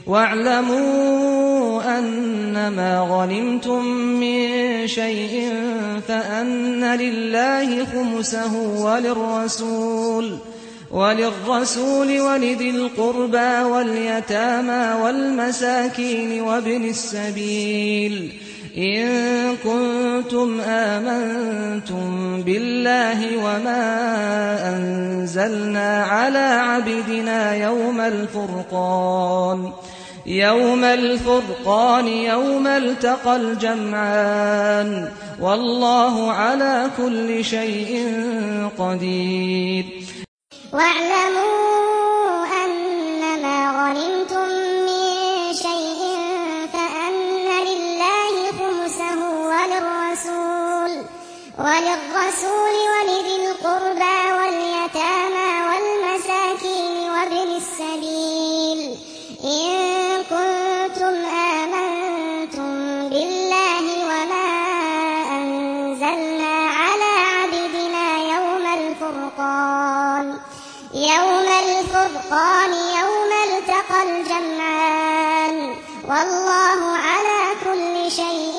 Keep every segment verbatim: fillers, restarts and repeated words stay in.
واعلموا أنما غنمتم من شيء فأن لله خمسه وللرسول وللرسول ولذي القربى واليتامى والمساكين وابن السبيل إن كنتم آمنتم بالله وما أنزلنا على عبدنا يوم الفرقان يوم الفرقان يوم التقى الجمعان والله على كل شيء قدير. واعلموا أنما غنمتم من شيء فأن لله خمسه وللرسول وللرسول ولذي القربى واليتامى والمساكين وابن السبيل إن كنتم آمنتم بالله وما أنزلنا على عبدنا يوم الفرقان يوم الفرقان يوم التقى الجمعان والله على كل شيء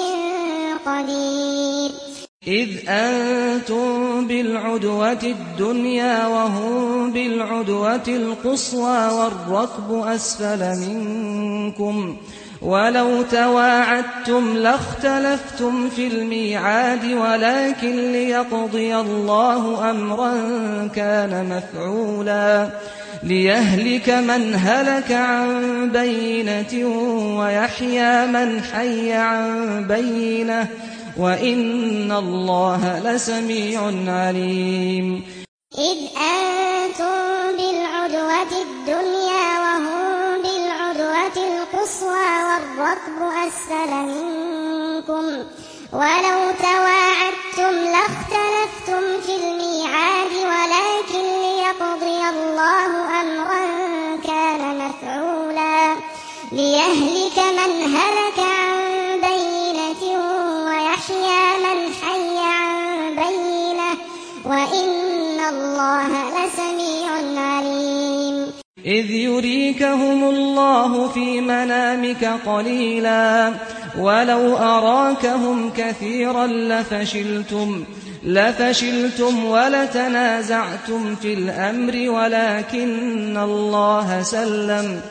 قدير. إذ أنتم بالعدوة الدنيا وهم بالعدوة القصوى والركب أسفل منكم ولو تواعدتم لاختلفتم في الميعاد ولكن ليقضي الله أمرا كان مفعولا ليهلك من هلك عن بينة ويحيى من حي عن بينة وإن الله لسميع عليم. إذ أنتم بالعدوة الدنيا وهم بالعدوة القصوى والركب أسفل منكم ولو تواعدتم لاختلفتم في الميعاد ولكن ليقضي الله أمرا كان مفعولا ليهلك من هلك عن بينة ويحيى من حي عن بينة وإن الله لسميع عليم. إذ يريكهم الله في منامك قليلا ولو أراكهم كثيرا لفشلتم لفشلتم ولتنازعتم في الأمر ولكن الله سلم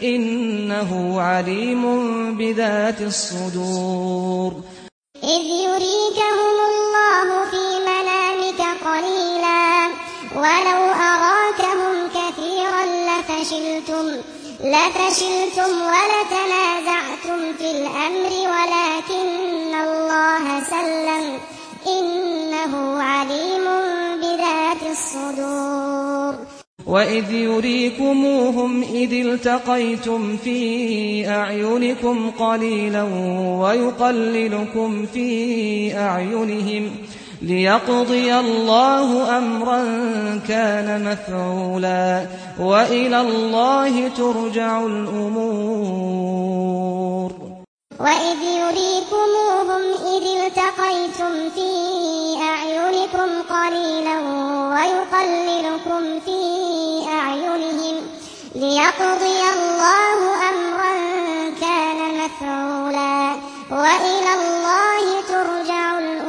إنه عليم بذات الصدور. إذ يريكهم الله في منامك قليلا ولو أراكهم كثيرا لفشلتم لفشلتم ولتنازعتم في الأمر ولكن الله سلم إنه عليم بذات الصدور. وإذ يريكموهم إذ التقيتم في أعينكم قليلا ويقللكم في أعينهم ليقضي الله أمرا كان مفعولا وإلى الله ترجع الأمور. وإذ يريكموهم إذ التقيتم في أعينكم قليلا ويقللكم في أعينهم ليقضي الله أمرا كان مفعولا وإلى الله ترجع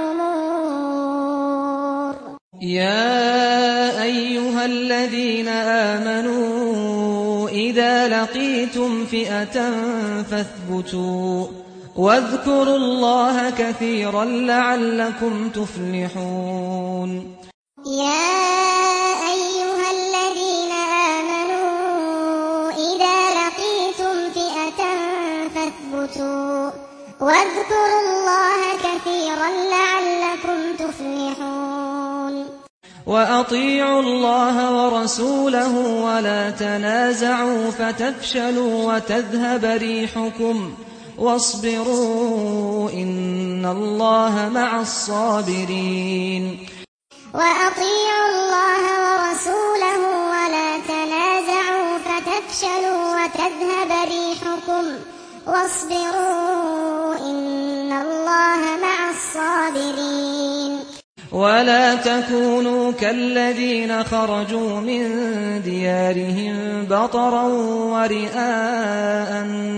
الأمور. يا أيها الذين آمنوا إذا لقيتم فئة فاثبتوا واذكروا الله كثيرا لعلكم تفلحون. يا أيها الذين آمنوا إذا لقيتم فئة فاثبتوا واذكروا الله كثيرا لعلكم تفلحون. وأطيعوا الله ورسوله ولا تنازعوا فتفشلوا وتذهب ريحكم واصبروا إن الله مع الصابرين. وأطيعوا الله ورسوله ولا تنازعوا فتفشلوا وتذهب ريحكم واصبروا إن الله مع الصابرين. ولا تكونوا كالذين خرجوا من ديارهم بطرا ورئاء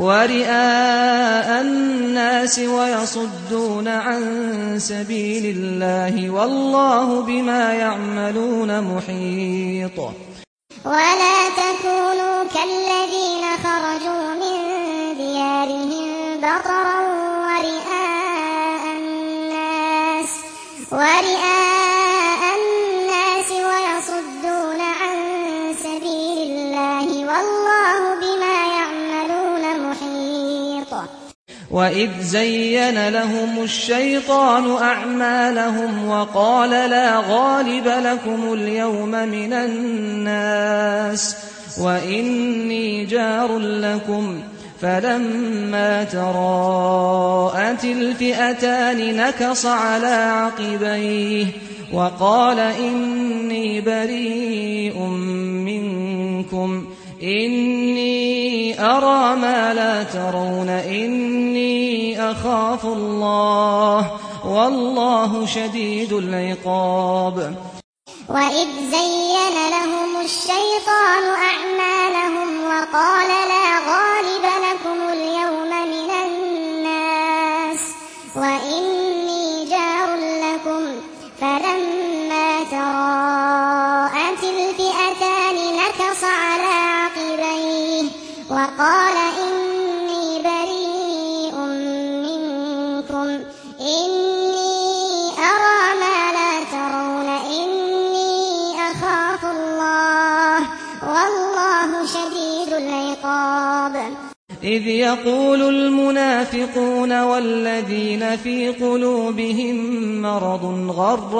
ورئاء الناس ويصدون عن سبيل الله والله بما يعملون محيط. ولا تكونوا كالذين خرجوا من ديارهم بطرا ورئاء الناس ورئاء الناس ويصدون عن سبيل الله والله بما يعملون محيط. وإذ زين لهم الشيطان أعمالهم وقال لا غالب لكم اليوم من الناس وإني جار لكم فلما تراءت الفئتان نكص على عقبيه وقال إني بريء منكم إني أرى ما لا ترون إني أخاف الله والله شديد العقاب. وإذ زين لهم الشيطان أعمالهم وقال لا غالب لكم اليوم من الناس وإني جار لكم فلما تراءت الفئتان نكص على عقبيه وقال إني بريء منكم إني أرى ما لا ترون إني أخاف الله والله شديد العقاب. إذ يقول المنافقون والذين في قلوبهم مرض غر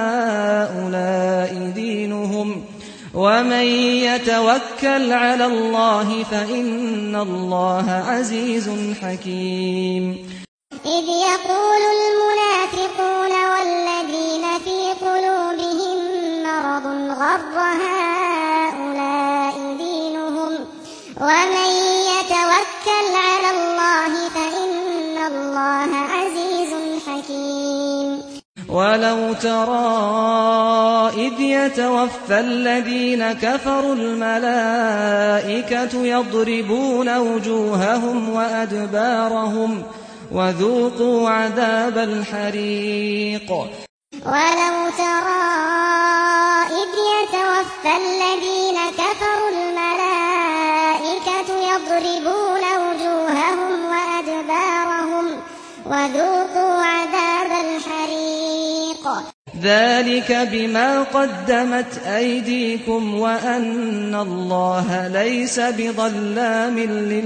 هؤلاء دينهم ومن يتوكل على الله فإن الله عزيز حكيم. إذ يقول المنافقون والذين في قلوبهم مرض غر هؤلاء دينهم ومن يتوكل على الله فإن الله عزيز حكيم. ولو ترى إذ يتوفى الذين كفروا الملائكة يضربون وجوههم وأدبارهم وذوقوا عذاب الحريق. ولو ترى إذ يتوفى الذين كفروا الملائكة يضربون وجوههم وأدبارهم وذوقوا عذاب الحريق. ذلك بما قدمت أيديكم وأن الله ليس بظلام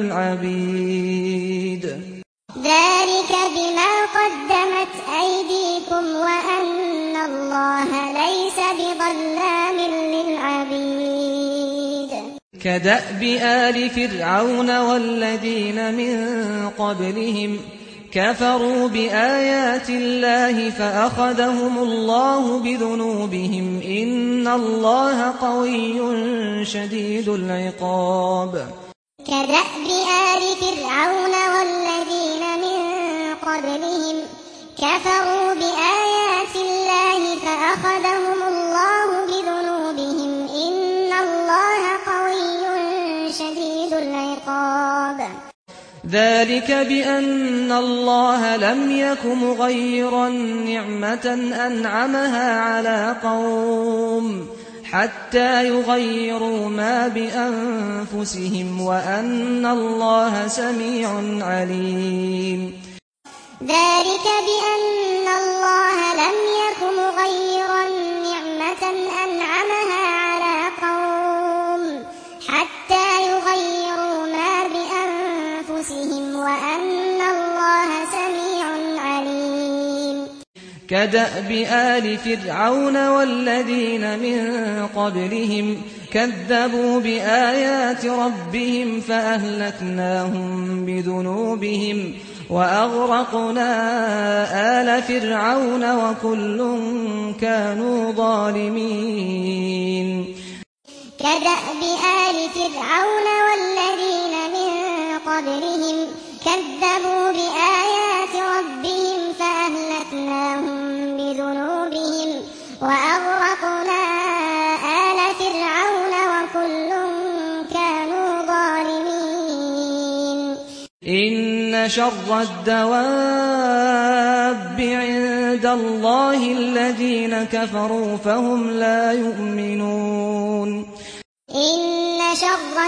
للعبيد. ذلك بما قدمت أيديكم وأن الله ليس بظلام للعبيد. كدأب آل فرعون والذين من قبلهم كفروا بآيات الله فأخذهم الله بذنوبهم إن الله قوي شديد العقاب. كدأب آل فرعون والذين من قبلهم كفروا بآيات الله فأخذهم الله بذنوبهم إن الله قوي شديد العقاب. ذلك بأن الله لم يك مغيرا نعمة أنعمها على قوم حتى يغيروا ما بأنفسهم وأن الله سميع عليم. ذلك بأن الله لم يك مغيرا نعمة أنعمها على قوم حتى يغيروا ما بأنفسهم وأن الله سميع عليم. كدأب آل فرعون والذين من قبلهم كذبوا بآيات ربهم فأهلكناهم بذنوبهم وأغرقنا آل فرعون وكل كانوا ظالمين. كدأب آل فرعون والذين من قبلهم كذبوا بآيات ربهم فأهلكناهم بذنوبهم وأغرقنا آل فرعون وكل كانوا ظالمين. إن شر الدواب عند الله الذين كفروا فهم لا يؤمنون إن شر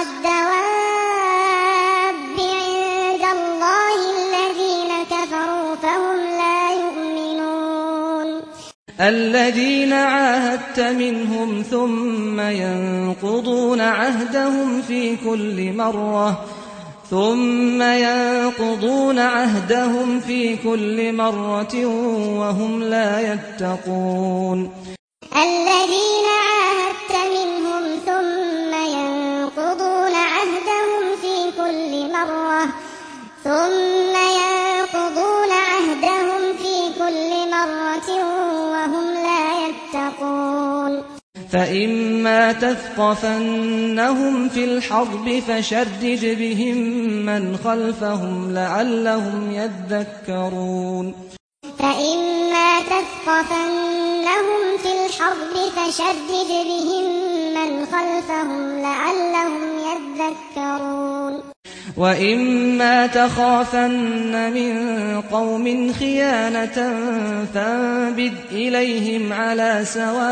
الدواب عند الله الذين كفروا فهم لا يؤمنون الذين عاهدت منهم ثم ينقضون عهدهم في كل مرة ثم ينقضون عهدهم في كل مرة وهم لا يتقون الذين عاهدت منهم ثم ينقضون عهدهم في كل مرة ثم ينقضون عهدهم في كل مرة وهم لا يتقون فإما تثقفنهم في الحرب فشرد بهم من خلفهم لعلهم يذكرون فإما تثقفنهم في الحرب فشرد بهم من خلفهم لعلهم يذكرون وإما تخافن من قوم خيانة فانبذ إليهم على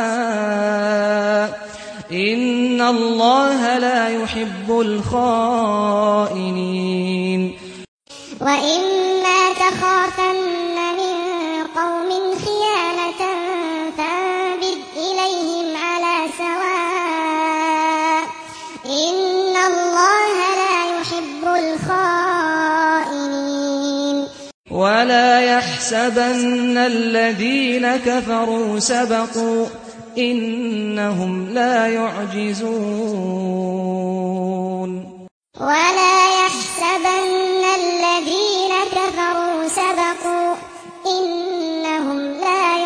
سواء إن الله لا يحب الخائنين وإما تخافن من قوم خيانة فانبذ إليهم على سواء إن الله لا يحب الخائنين ولا يحسبن الذين كفروا سبقوا إنهم لا يعجزون ولا يحسبن الذين كفروا سبقوا إنهم لا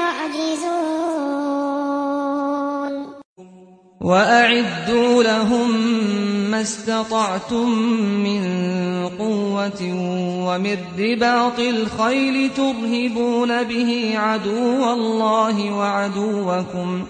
يعجزون وأعدوا لهم ما استطعتم من قوة ومن رباط الخيل ترهبون به عدو الله وعدوكم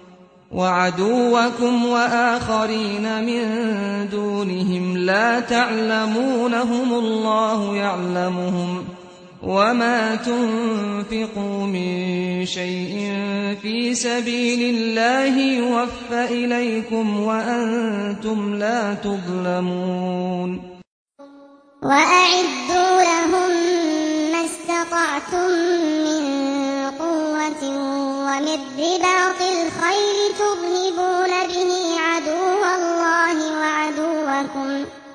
وعدوكم وآخرين من دونهم لا تعلمونهم الله يعلمهم وما تنفقوا من شيء في سبيل الله يوفى إليكم وأنتم لا تظلمون وأعدوا لهم ما استطعتم من قوة ومن رباط الخيل ترهبون به عدو الله وعدوكم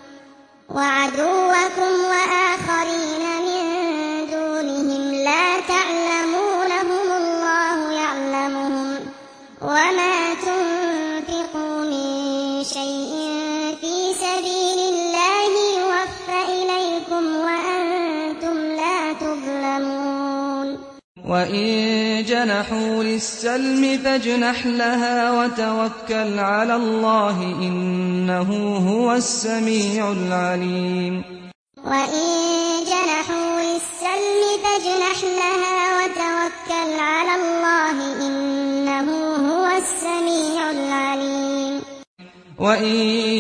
وعدوكم وآخرين من دونهم لا تعلمونهم الله يعلمهم وما تنفقوا من شيء في سبيل الله يوفى إليكم وأنتم لا تظلمون وإن جنحوا للسلم فاجنح لها وتوكل على الله إنه هو السميع العليم وإن جنحوا للسلم فاجنح لها وتوكل على الله إنه هو السميع العليم وإن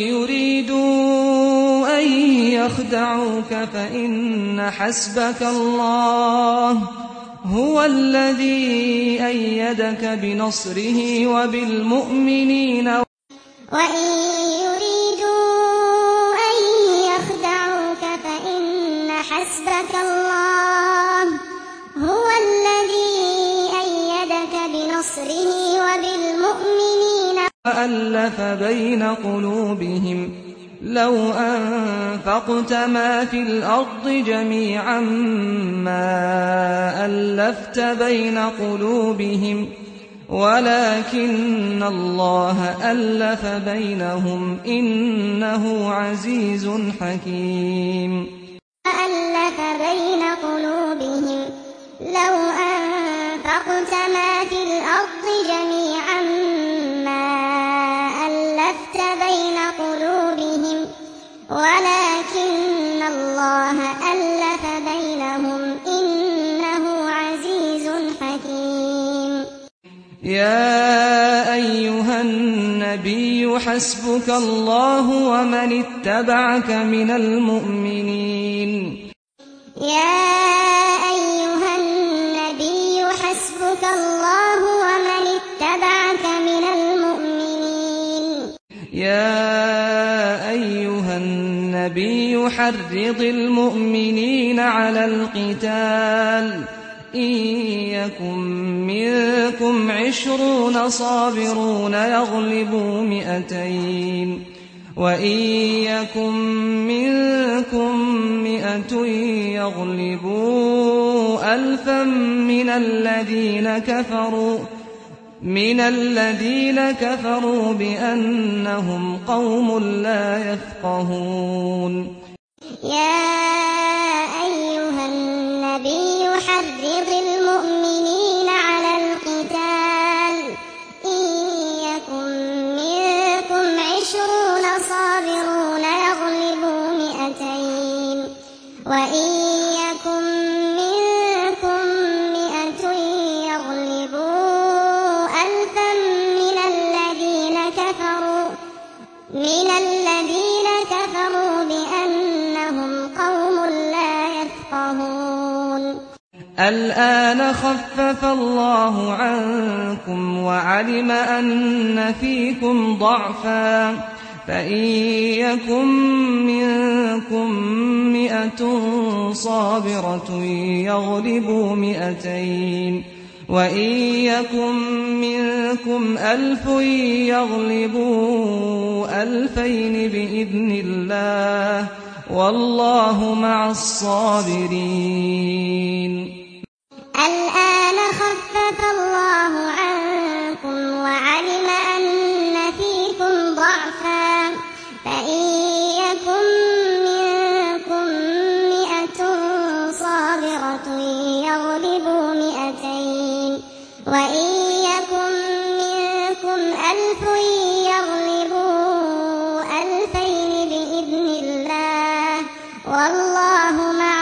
يريدوا أن يخدعوك فإن حسبك الله هو الذي أيدك بنصره وبالمؤمنين وإن يريدوا أن يخدعوك فإن حسبك الله هو الذي أيدك بنصره وبالمؤمنين وألف بين قلوبهم لو أنفقت ما في الأرض جميعا ما ألفت بين قلوبهم ولكن الله ألف بينهم إنه عزيز حكيم وألف بين قلوبهم لو أنفقت ما في الأرض جميعا ما ألفت بين قلوبهم ولكن الله ألف بينهم إنه عزيز حكيم يا أيها النبي النبي حسبك الله ومن اتبعك من المؤمنين يا أيها النبي حسبك الله ومن اتبعك من المؤمنين يا أيها النبي حرض المؤمنين على القتال إن يكن منكم عشرون صابرون يغلبوا مئتين وإن يكن منكم مئة يغلبوا ألفا من الذين كفروا من الذين كفروا بأنهم قوم لا يفقهون يا أيها النبي حرض المؤمنين على القتال إن يكن منكم عشرون صابرون يغلبوا مئتين وإن يكن منكم مئة يغلبوا ألفا من الذين كفروا من الذين كفروا بأنهم قوم لا يفقهون الآن خفف الله عنكم وعلم أن فيكم ضعفا فإن يكن منكم مئة صابرة يغلبوا مئتين وإن يكن منكم ألف يغلبوا ألفين بإذن الله والله مع الصابرين الآن خفف الله عنكم وعلم أن فيكم ضعفا فإن يكن منكم مئة صابرة يغلبوا مئتين وإن يكن منكم ألف يغلبوا ألفين بإذن الله والله مع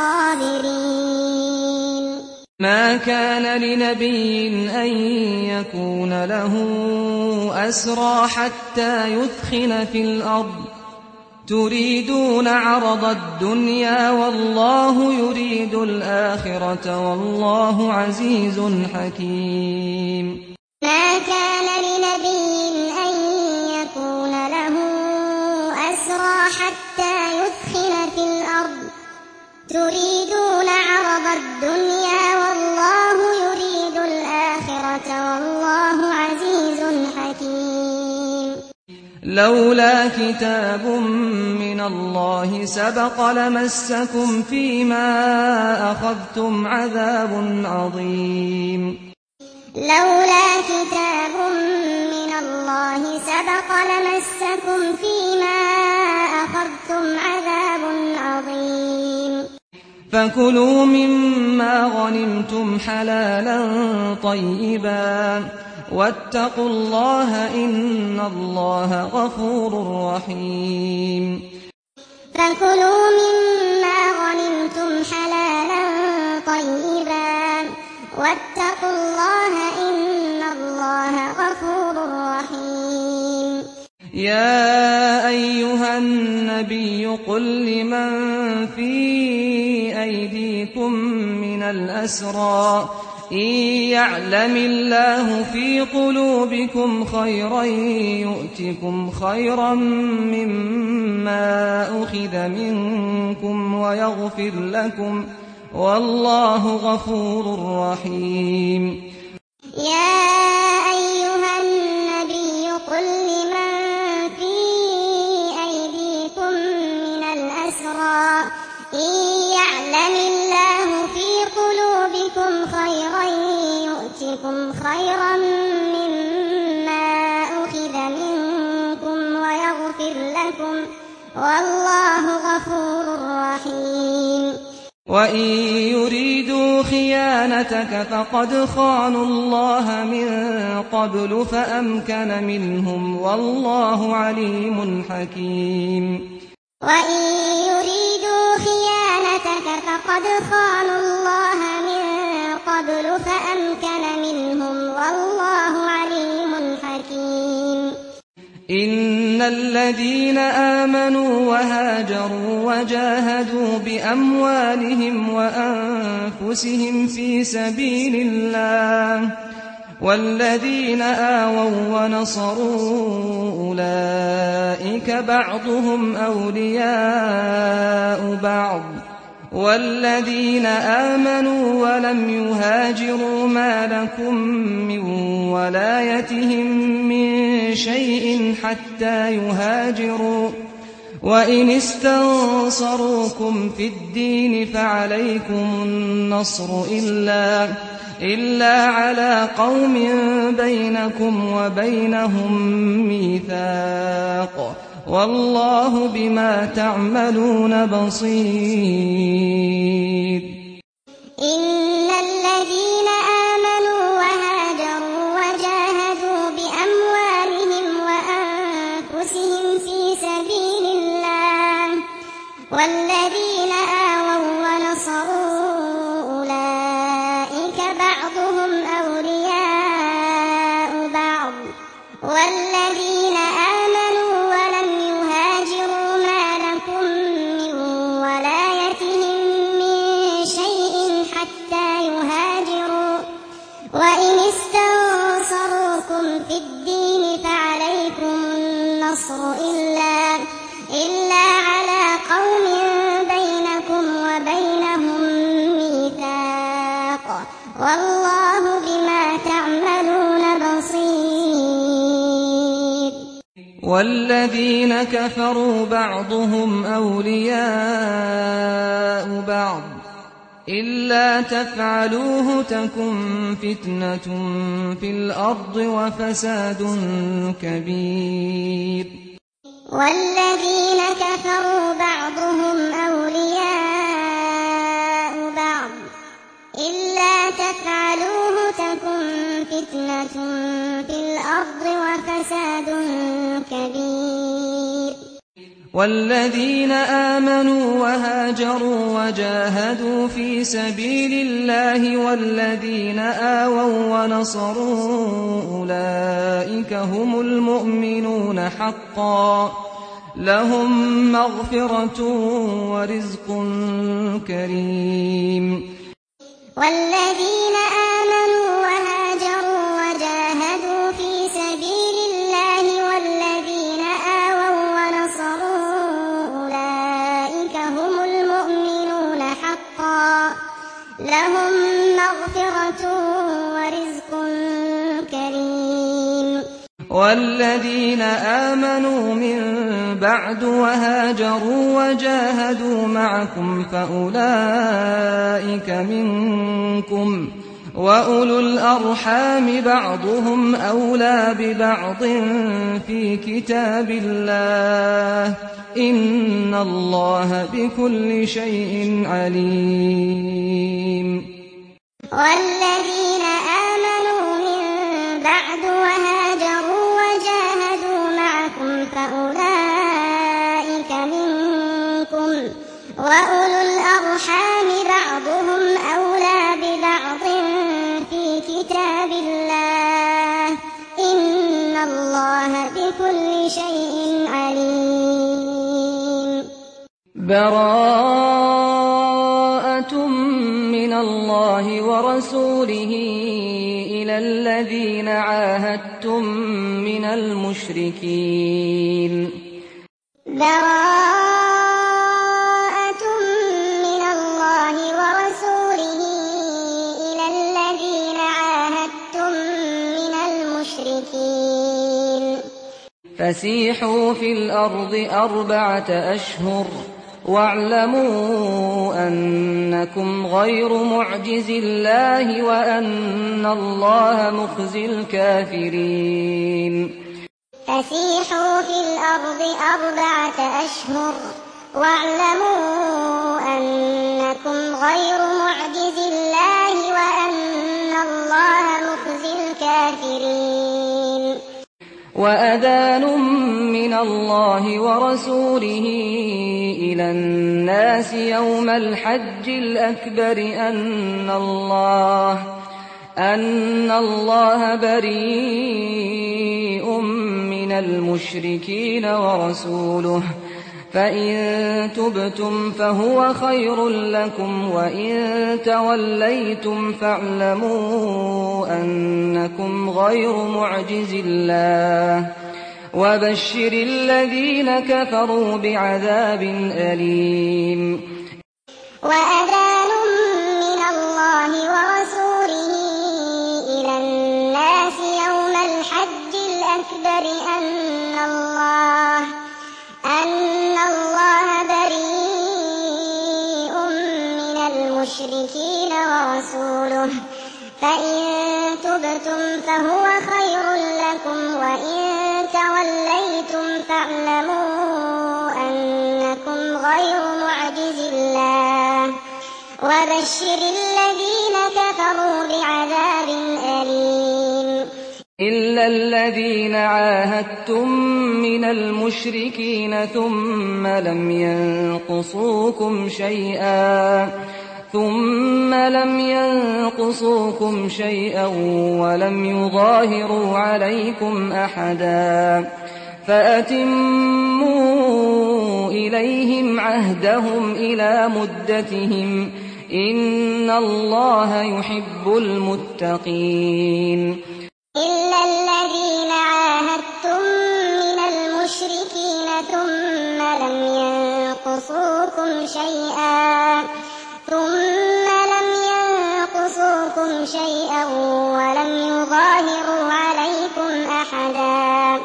الصابرين ما كان لنبي أن يكون له أسرى حتى يثخن في الأرض تريدون عرض الدنيا والله يريد الآخرة والله عزيز حكيم ما كان لنبي أن يكون له أسرى حتى يثخن في الأرض تريدون عرض الدنيا والله يريد الآخرة والله عزيز حكيم لولا كتاب من الله سبق لمسكم فيما أخذتم عذاب عظيم لولا كتاب من الله سبق لمسكم فيما أخذتم عذاب عظيم فكلوا مما غنمتم حلالا طيبا واتقوا الله إن الله غفور رحيم فكلوا مما غنمتم حلالا طيبا واتقوا الله إن الله غفور رحيم يا أيها النبي قل لمن في أيديكم من الأسرى إن يعلم الله في قلوبكم خيرا يؤتكم خيرا مما أخذ منكم ويغفر لكم والله غفور رحيم يا أيها النبي قل لمن في أيديكم من الأسرى إن يعلم الله في قلوبكم خيرا يؤتكم خيرا مما أخذ منكم ويغفر لكم والله غفور رحيم وإن يريدوا خيانتك فقد خانوا الله من قبل فأمكن منهم والله عليم حكيم وإن يريدوا خيانتك فقد خانوا الله من قبل فأمكن منهم والله عليم حكيم إن الذين آمنوا وهاجروا وجاهدوا بأموالهم وأنفسهم في سبيل الله والذين آووا ونصروا أولئك بعضهم أولياء بعض والذين آمنوا ولم يهاجروا ما لكم من ولايتهم من شيء حتى يهاجروا وإن استنصروكم في الدين فعليكم النصر إلا إلا على قوم بينكم وبينهم ميثاق والله بما تعملون بصير. إن الذين آمنوا وهاجروا وجاهدوا بأموالهم وأنفسهم في سبيل الله والذين آووا ونصروا أولئك بعضهم أولياء بعض والذين آمنوا ولم يهاجروا ما لكم من ولايتهم من شيء حتى يهاجروا وإن استنصروكم في الدين فعليكم النصر إلا إلا على قوم بينكم وبينهم ميثاق والله بما تعملون بصير. والذين كفروا بعضهم أولياء بعض إلا تفعلوه تكن فتنة في الأرض وفساد كبير. والذين كفروا بعضهم أولياء بعض إلا تفعلوه تكن فتنة في الأرض وفساد كبير. والذين آمنوا وهاجروا وجاهدوا في سبيل الله والذين آووا ونصروا أولئك هم المؤمنون حقا لهم مغفرة ورزق كريم. والذين آمنوا وهاجروا وجاهدوا في سبيل الله والذين آووا ونصروا أولئك هم المؤمنون حقا لهم مغفرة ورزق كريم. والذين آمنوا من بعد وهاجروا وجاهدوا معكم فأولئك منكم وأولو الأرحام بعضهم أولى ببعض في كتاب الله إن الله بكل شيء عليم. والذين آمنوا من بعد وهاجروا وجاهدوا معكم فأولئك منكم وأولو الأرحام بعضهم أولى ببعض في كتاب الله إن الله بكل شيء عليم. براءة من الله ورسوله إلى الذين عاهدتم من المشركين. براءة من الله ورسوله إلى الذين عاهدتم من المشركين. فسيحوا في الأرض أربعة أشهر واعلموا أنكم غير معجز الله وأن الله مخزي الكافرين. فسيحوا في الأرض أربعة أشهر واعلموا أنكم غير معجز الله وأن الله مخزي الكافرين. وأذان من الله ورسوله إلى الناس يوم الحج الأكبر أن الله أن الله بريء من من المشركين ورسوله، فإن تبتم فهو خير لكم، وإن توليتم فاعلموا أنكم غير معجز الله، وبشر الذين كفروا بعذاب أليم. وأذان من الله ورسوله إلى الناس يوم الحج الأكبر أن الله أن الله بريء من المشركين ورسوله، فإن تبتم فهو خير لكم، وإن توليتم فاعلموا أنكم غير معجز الله، وبشر الذين كفروا بعذاب أليم. إلا الذين عاهدتم من المشركين ثم لم ينقصوكم شيئا ثم لم ينقصوكم شيئا ولم يظاهروا عليكم أحدا فأتموا إليهم عهدهم إلى مدتهم، إن الله يحب المتقين. إلا الذين عاهدتم من المشركين ثم لم ينقصوكم شيئا ثم لم ينقصوكم شيئا ولم يظاهروا عليكم أحدا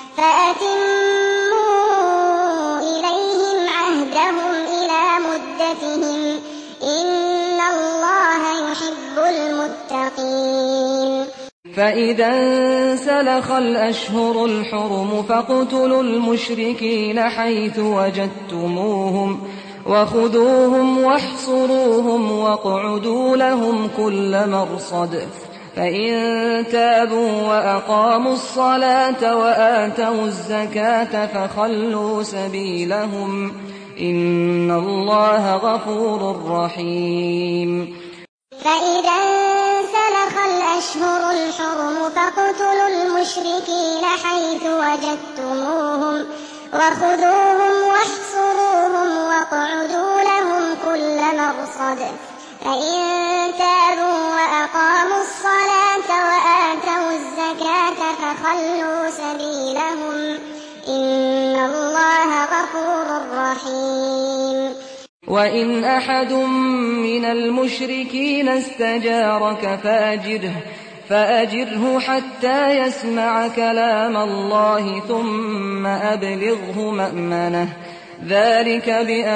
فأتموا إليهم عهدهم إلى مدتهم، إن الله يحب المتقين. فإذا انسلخ الأشهر الحرم فاقتلوا المشركين حيث وجدتموهم وخذوهم واحصروهم واقعدوا لهم كل مرصد، فإن تابوا وأقاموا الصلاة وآتوا الزكاة فخلوا سبيلهم، إن الله غفور رحيم. فإذا انسلخ الأشهر الحرم فاقتلوا المشركين حيث وجدتموهم وخذوهم واحصروهم واقعدوا لهم كل مرصد، فإن تابوا وأقاموا الصلاة وآتوا الزكاة فخلوا سبيلهم، إن الله غفور رحيم. وإن أحد من المشركين استجارك فأجره فأجره حتى يسمع كلام الله ثم أبلغه مأمنه، ذلك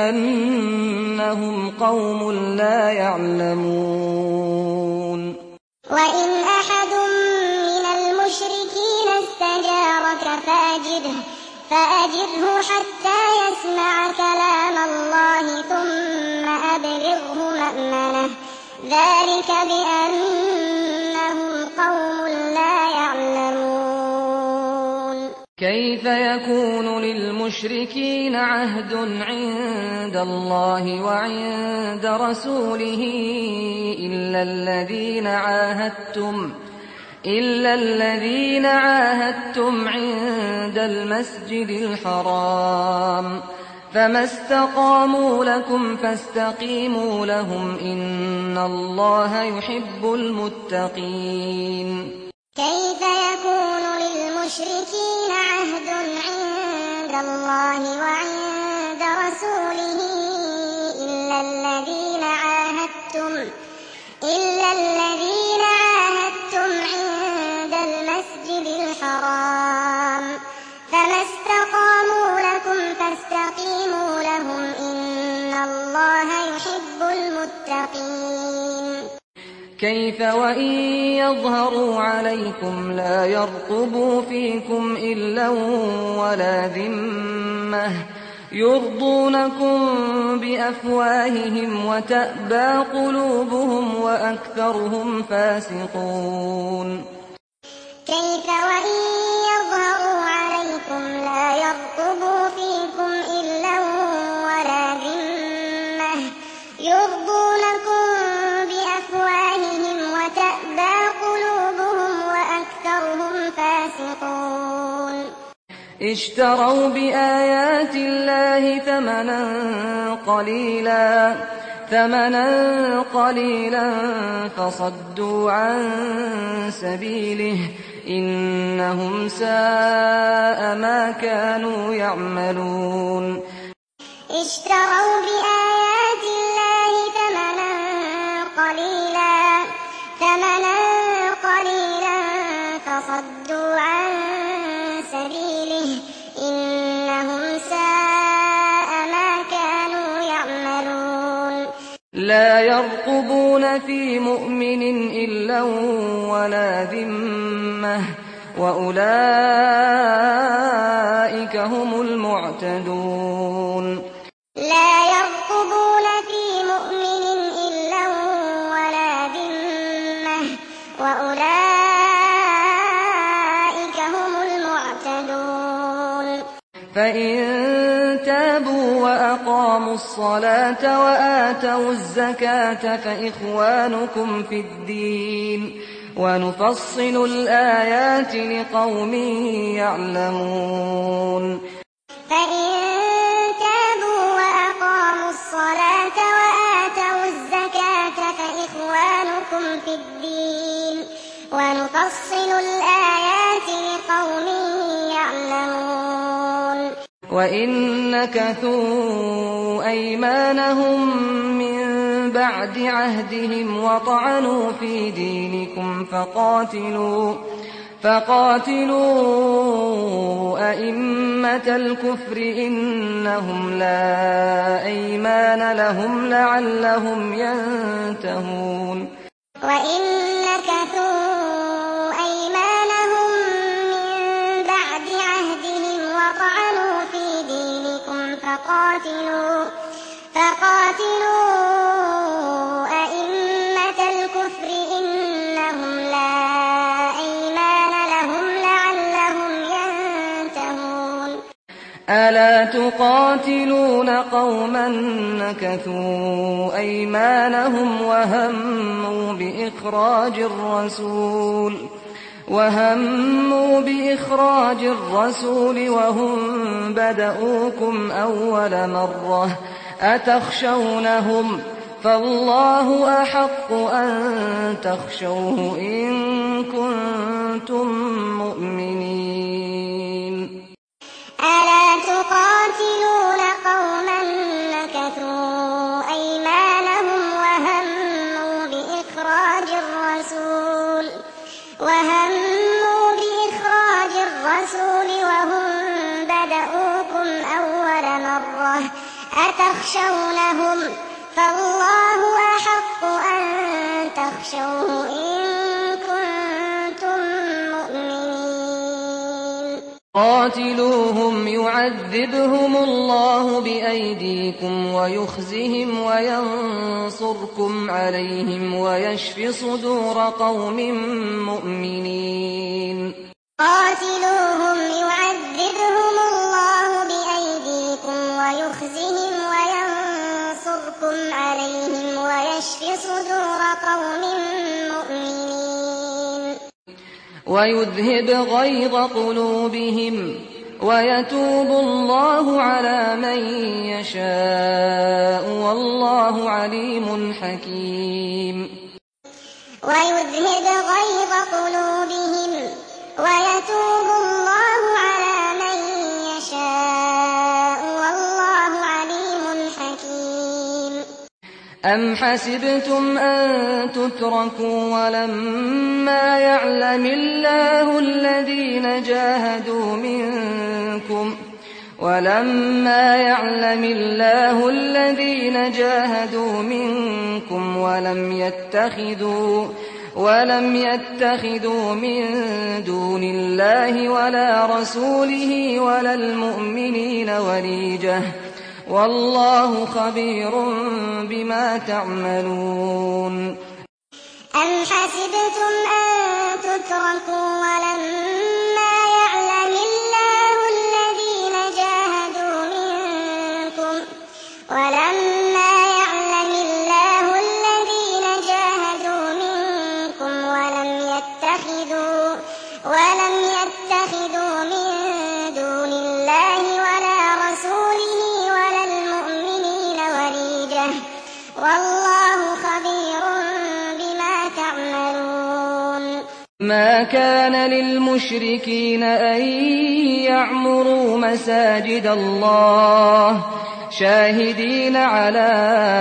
بأنهم قوم لا يعلمون. وإن أحد من المشركين استجارك فأجره فأجره حتى يسمع كلام الله ثم أبلغه مأمنه، ذلك بأنهم قوم لا يعلمون. كيف يكون للمشركين عهد عند الله وعند رسوله إلا الذين عاهدتم إلا الذين عاهدتم عند المسجد الحرام، فما استقاموا لكم فاستقيموا لهم، إن الله يحب المتقين. كيف يكون للمشركين عهد عند الله وعند رسوله إلا الذين عاهدتم إلا الذين عاهدتم عند المسجد الحرام، فما استقاموا لكم فاستقيموا لهم، إن الله يحب المتقين. كيف وإن يظهروا عليكم لا يرقبوا فيكم إلا ولا ذمة، يرضونكم بأفواههم وتأبى قلوبهم وأكثرهم فاسقون. كيف وإن يظهروا عليكم لا يرقبوا فيكم إلا ولا ذمة، يرضونكم بأفواههم وتأبى قلوبهم وأكثرهم فاسقون. اشتروا بآيات الله ثمنا قليلا ثمنا قليلا فصدوا عن سبيله إنهم ساء ما كانوا يعملون اشتروا بآيات الله ثمنا قليلا ثمنا قليلا فصدوا عن سبيله إنهم ساء ما كانوا يعملون لا يرقبون في مؤمن إلا ولا ذمة وأولئك هم المعتدون لا يرقبون في مؤمن إلا ولا ذمة وأولئك هم المعتدون فإن تابوا وأقاموا الصلاة وآتوا الزكاة فإخوانكم في الدين ونفصل الآيات لقوم يعلمون فإن تابوا وأقاموا الصلاة وآتوا الزكاة فإخوانكم في الدين ونفصل الآيات لقوم يعلمون وإن نكثوا أيمانهم من بعد عهدهم وطعنوا في دينكم فقاتلوا فقاتلوا أئمة الكفر إنهم لا أيمان لهم لعلهم ينتهون وإن نكثوا أيمانهم من بعد عهدهم وطعنوا في دينكم فقاتلوا فقاتلوا أئمة الكفر إنهم لا أيمان لهم لعلهم ينتهون ألا تقاتلون قوما نكثوا أيمانهم وهموا بإخراج الرسول وهموا بإخراج الرسول وهم بدؤوكم أول مرة أتخشونهم فالله أحق أن تخشوه إن كنتم مؤمنين ألا تقاتلون قوما نكثوا أيمانهم وهموا بإخراج الرسول وهموا بإخراج الرسول وهم بدؤوكم أول مرة أتخشونهم فالله أحق أن تخشوه إن كنتم مؤمنين قاتلوهم يعذبهم الله بأيديكم ويخزهم وينصركم عليهم ويشف صدور قوم مؤمنين قاتلوهم يعذبهم الله بأيديكم ويخزهم وينصركم عليهم ويشف صدور قوم مؤمنين ويذهب غيظ قلوبهم ويتوب الله على من يشاء والله عليم حكيم ويذهب غيظ قلوبهم ويتوب الله على من يشاء والله عليم حكيم أم حسبتم أن تتركوا ولما يعلم الله الذين جاهدوا منكم ولما يعلم الله الذين جاهدوا منكم ولم يتخذوا ولم يتخذوا من دون الله ولا رسوله ولا المؤمنين وليجة والله خبير بما تعملون أم حسبتم أن تتركوا ولما يعلم الله الذين جاهدوا منكم ولما يعلم الله الذين جاهدوا منكم ولم يتخذوا ولم يتخذوا من دون والله خبير بما تعملون. ما كان للمشركين أن يعمروا مساجد الله شاهدين على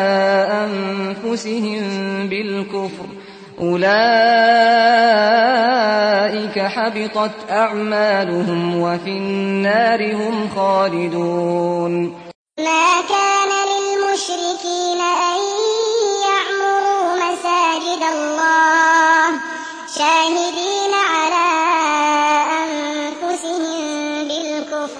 أنفسهم بالكفر أولئك حبطت أعمالهم وفي النار هم خالدون. ما كان للمشركين أن يعمروا مساجد الله شاهدين على أنفسهم بالكفر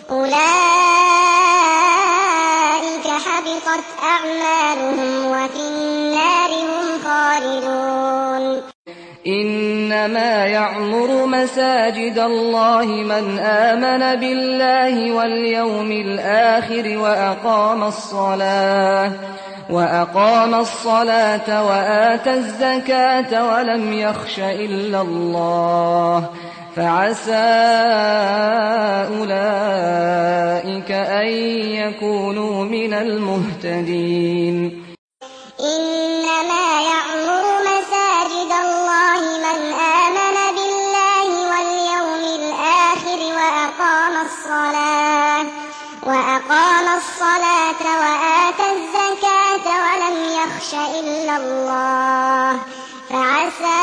أولئك حبطت أعمالهم وفي النار هم خالدون. إنما يعمر مساجد الله من آمن بالله واليوم الآخر وأقام الصلاة وأقام الصلاة وآتى الزكاة ولم يخش إلا الله فعسى أولئك أن يكونوا من المهتدين. إنما يعمر مساجد الله من آمن بالله واليوم الآخر وأقام الصلاة وأقام الصلاة وآتى الزكاة ولم يخش إلا الله فعسى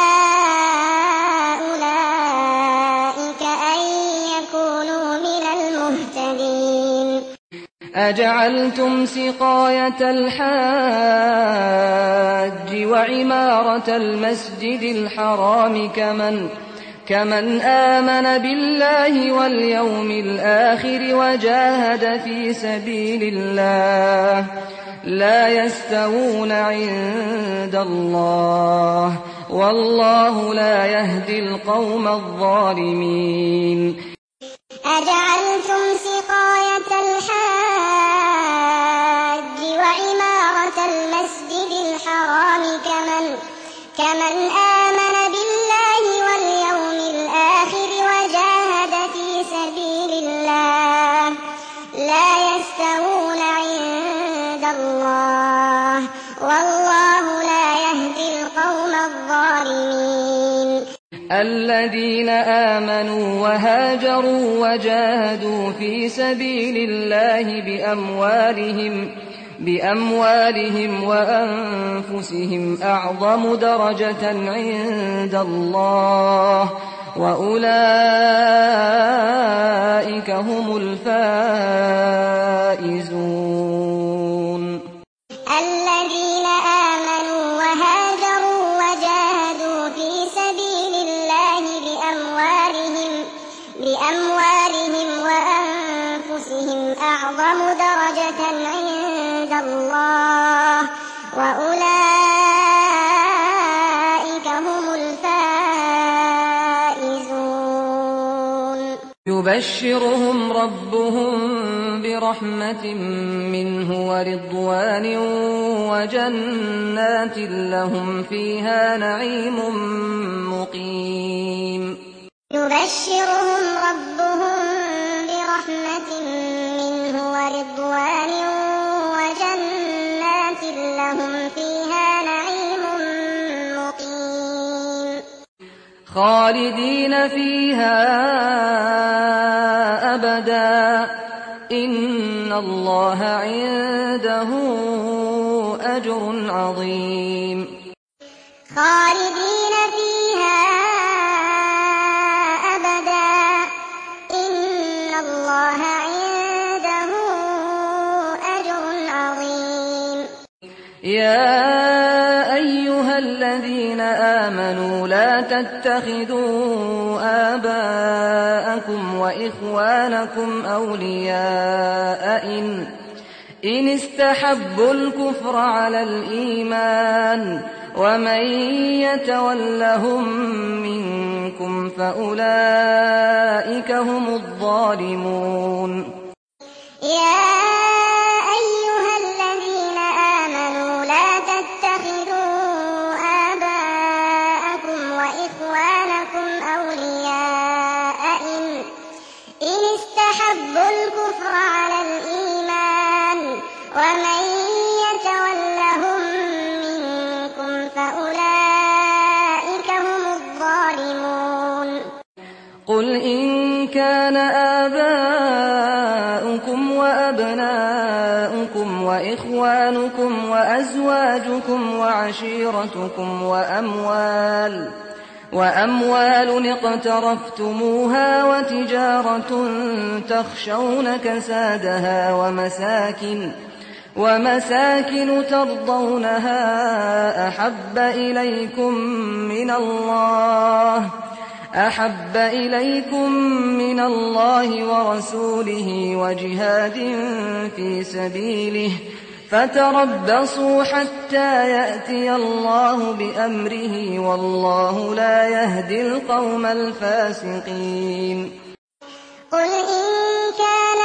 أولئك أن يكونوا من المهتدين. أجعلتم سقاية الحاج وعمارة المسجد الحرام كمن كمن آمن بالله واليوم الآخر وجاهد في سبيل الله لا يستوون عند الله والله لا يهدي القوم الظالمين. أجعلتم سقاية الحاج وعمارة المسجد الحرام كمن كمن آمن بالله واليوم الآخر وجاهد في سبيل الله لا يستوون عند الله والله لا يهدي القوم الظالمين. الذين آمنوا وهاجروا وجاهدوا في سبيل الله بأموالهم بأموالهم وأنفسهم أعظم درجة عند الله وأولئك هم الفائزون. الذين آمنوا وهاجروا وجاهدوا في سبيل الله بأموالهم بأموالهم وأنفسهم أعظم درجة عند الله وأولئك هم الفائزون. يبشرهم ربهم برحمة منه ورضوان وجنات لهم فيها نعيم مقيم. يبشرهم ربهم برحمة منه ورضوان وجنات لهم فيها نعيم مقيم. خالدين فيها أبدا إن الله عنده أجر عظيم. خالدين فيها أبدا إن الله عنده أجر عظيم. يا أيها الذين آمنوا لا تتخذوا آباءكم وإخوانكم أولياء إن إن استحبوا الكفر على الإيمان ومن يتولهم منكم فأولئك هم الظالمون. يا أيها الذين آمنوا لا تتخذوا آباءكم وإخوانكم أولياء إن إن استحبوا الكفر على الإيمان ومن يتولهم كان آباؤكم وأبناؤكم وإخوانكم وأزواجكم وعشيرتكم وأموال وأموال اقترفتموها وتجارة تخشون كسادها ومساكن ومساكن ترضونها أحب إليكم من الله أحب إليكم من الله ورسوله وجهاد في سبيله فتربصوا حتى يأتي الله بأمره والله لا يهدي القوم الفاسقين. قل إن كان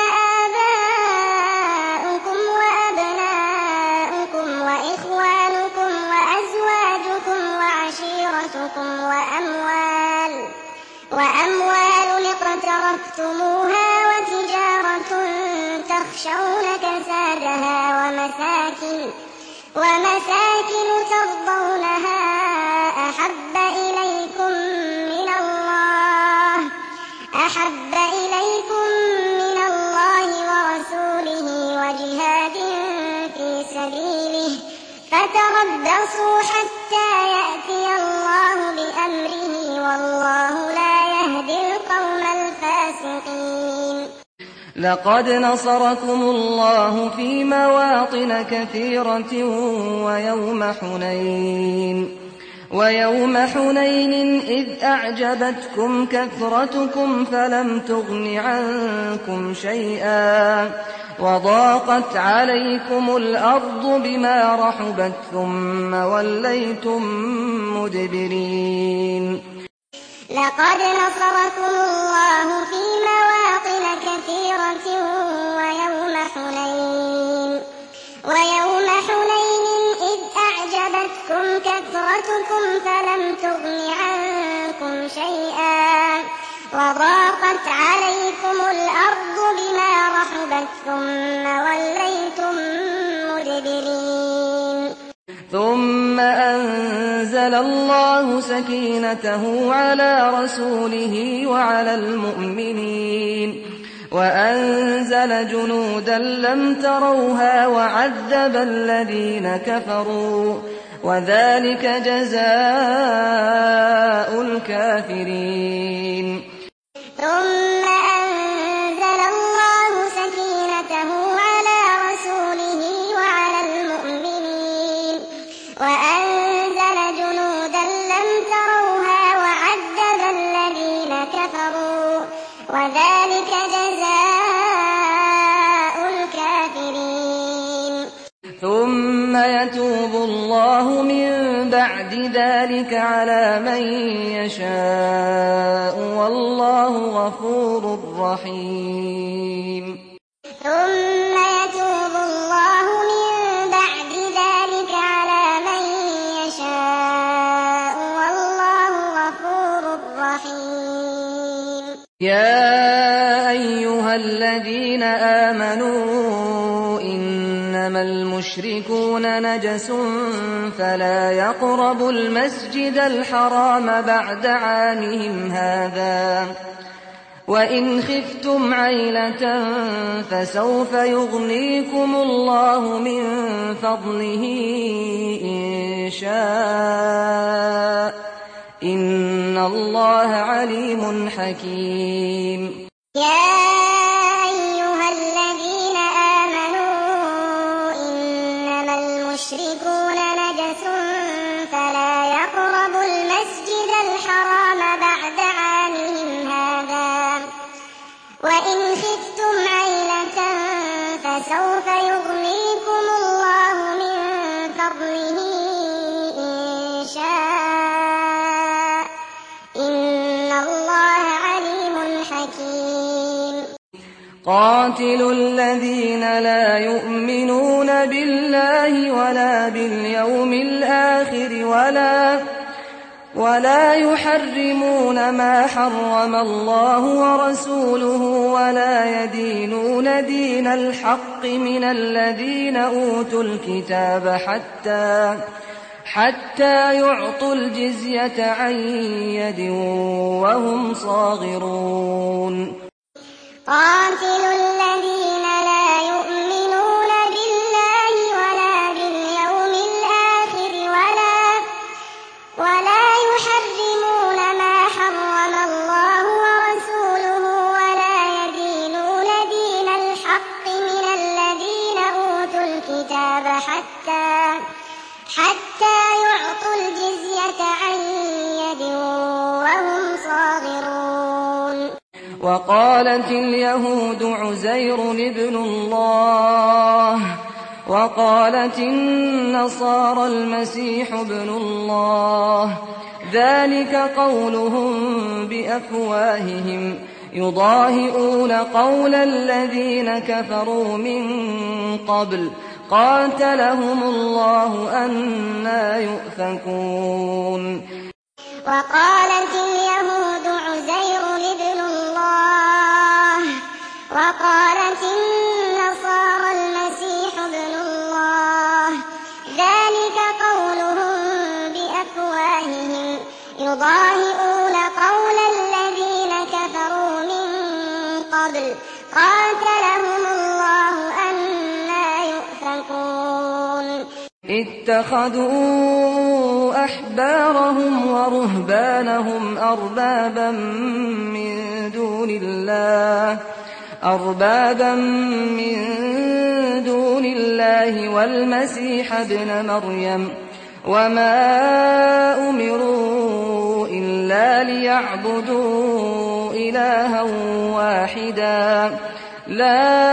آباؤكم وأبناؤكم وإخوانكم وأزواجكم وعشيرتكم وأموال وأموال اقترفتموها وتجارة تخشون كسادها ومساكن ومساكن ترضونها أحب إليكم من الله أحب إليكم من الله ورسوله وجهاد في سبيله فتربصوا حتى يأتي الله بأمره والله لا يهدي القوم الفاسقين. لقد نصركم الله في مواطن كثيرة ويوم حنين ويوم حنين إذ أعجبتكم كثرتكم فلم تغن عنكم شيئا وضاقت عليكم الأرض بما رحبت ثم وليتم مدبرين. لقد نصركم الله في مواطن كثيرة ويوم حنين ويوم حنين إذ أعجبتكم كثرتكم فلم تغن عنكم شيئا وضاقت عليكم الأرض بما رحبت ثم وليتم مدبرين. ثم أنزل الله سكينته على رسوله وعلى المؤمنين وأنزل جنودا لم تروها وعذب الذين كفروا وذلك جزاء الكافرين. ثم أنزل الله سكينته على رسوله وعلى المؤمنين وأنزل جنودا لم تروها وعذب الذين كفروا وذلك جزاء الكافرين. ثم يتوب الله من بعد ذلك على من يشاء والله غفور رحيم. ثم يتوب الله من بعد ذلك على من يشاء والله غفور رحيم. يا أيها الذين آمنوا إنما المشركون نجس فلا يقربوا المسجد الحرام بعد عامهم هذا وإن خفتم عيلة فسوف يغنيكم الله من فضله إن شاء إن الله عليم حكيم. يا أيها الذين آمنوا إنما المشركون نجس فلا يقربوا المسجد الحرام بعد عامهم هذا وإن خفتم عيلة فسوف يغنيكم الله من فضله إن شاء إن الله عليم حكيم. قاتلوا الذين لا يؤمنون بالله ولا باليوم الآخر ولا ولا يحرمون ما حرم الله ورسوله ولا يدينون دين الحق من الذين أوتوا الكتاب حتى حتى يعطوا الجزية عن يد وهم صاغرون. قاتلوا الذين لا يؤمنون بالله ولا باليوم الآخر ولا ولا يحرمون ما حرم الله ورسوله ولا يدينون دين الحق من الذين أوتوا الكتاب حتى حتى يعطوا الجزية عن يد وهم صاغرون. وقالت اليهود عزير ابن الله وقالت النصارى المسيح ابن الله ذلك قولهم بأفواههم يضاهئون قول الذين كفروا من قبل قاتلهم الله أنى يؤفكون. وقالت اليهود عزير ابن الله وقالت النصارى المسيح ابن الله ذلك قولهم بأفواههم يضاهئون قول الذين كفروا من قبل قاتلهم الله أنى يؤفكون. اتخذوا أحبارهم ورهبانهم أربابا من دون الله أربابا من دون الله والمسيح ابن مريم وما أمروا إلا ليعبدوا إلها واحدا لا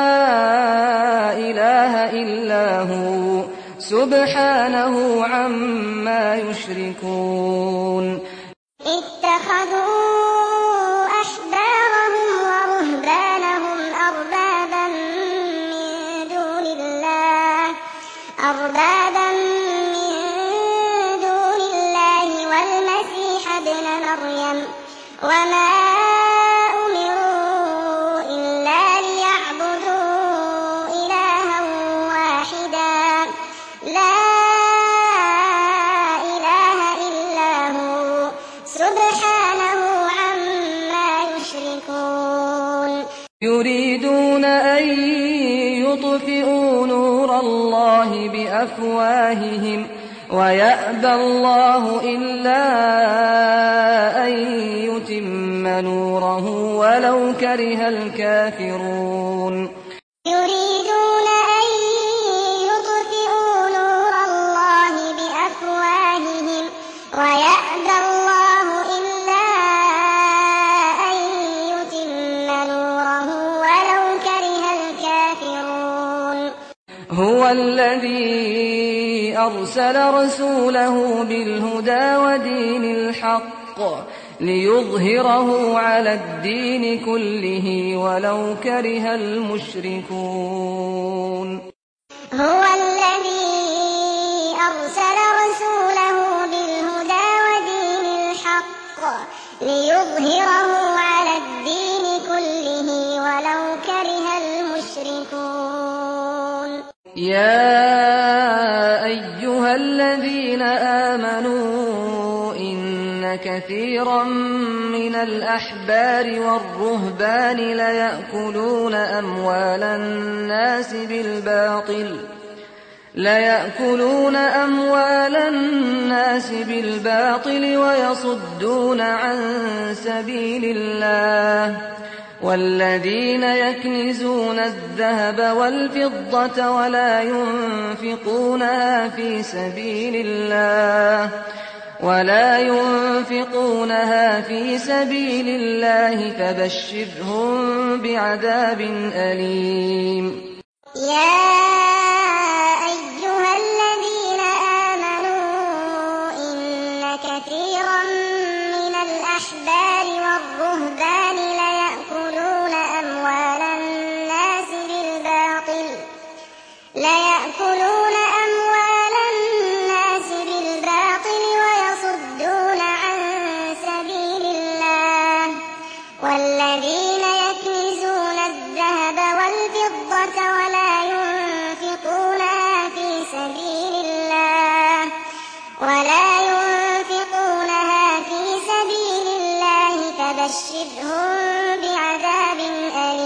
إله إلا هو سبحانه عما يشركون. اتخذوا أحبارهم ورهبانهم أربابا من دون الله أربابا من دون الله والمسيح ابن مريم وما أمروا إلا ليعبدوا إلها واحدا لا إله إلا هو سبحانه عما يشركون. يريدون أن يطفئوا نور الله بأفواههم ويأبى الله إلا أن يتم نوره ولو كره الكافرون. يريدون أن يطفئوا نور الله بأفواههم ويأبى الله إلا أن يتم نوره ولو كره الكافرون. هو الذي أرسل رسوله بالهدى ودين الحق ليظهره على الدين كله ولو كره المشركون. هو الذي أرسل رسوله بالهدى ودين الحق ليظهره على الدين كله ولو كره المشركون. يا أيها الذين آمنوا إن كثيرا من الأحبار والرهبان ليأكلون أموال الناس بالباطل ليأكلون أموال الناس بالباطل ويصدون عن سبيل الله والذين يكنزون الذهب والفضة ولا ينفقونها في سبيل الله ولا ينفقونها في سبيل الله فبشرهم بعذاب أليم. يا أيها الذين آمنوا إن كثيرا من الأحبار والرهبان ليأكلون أموال الناس بالباطل ليأكلون أموال الناس بالباطل ويصدون عن سبيل الله والذين يكنزون الذهب والفضة ولا ينفقونها في سبيل الله ولا ينفقونها في سبيل الله فبشرهم بعذاب أليم.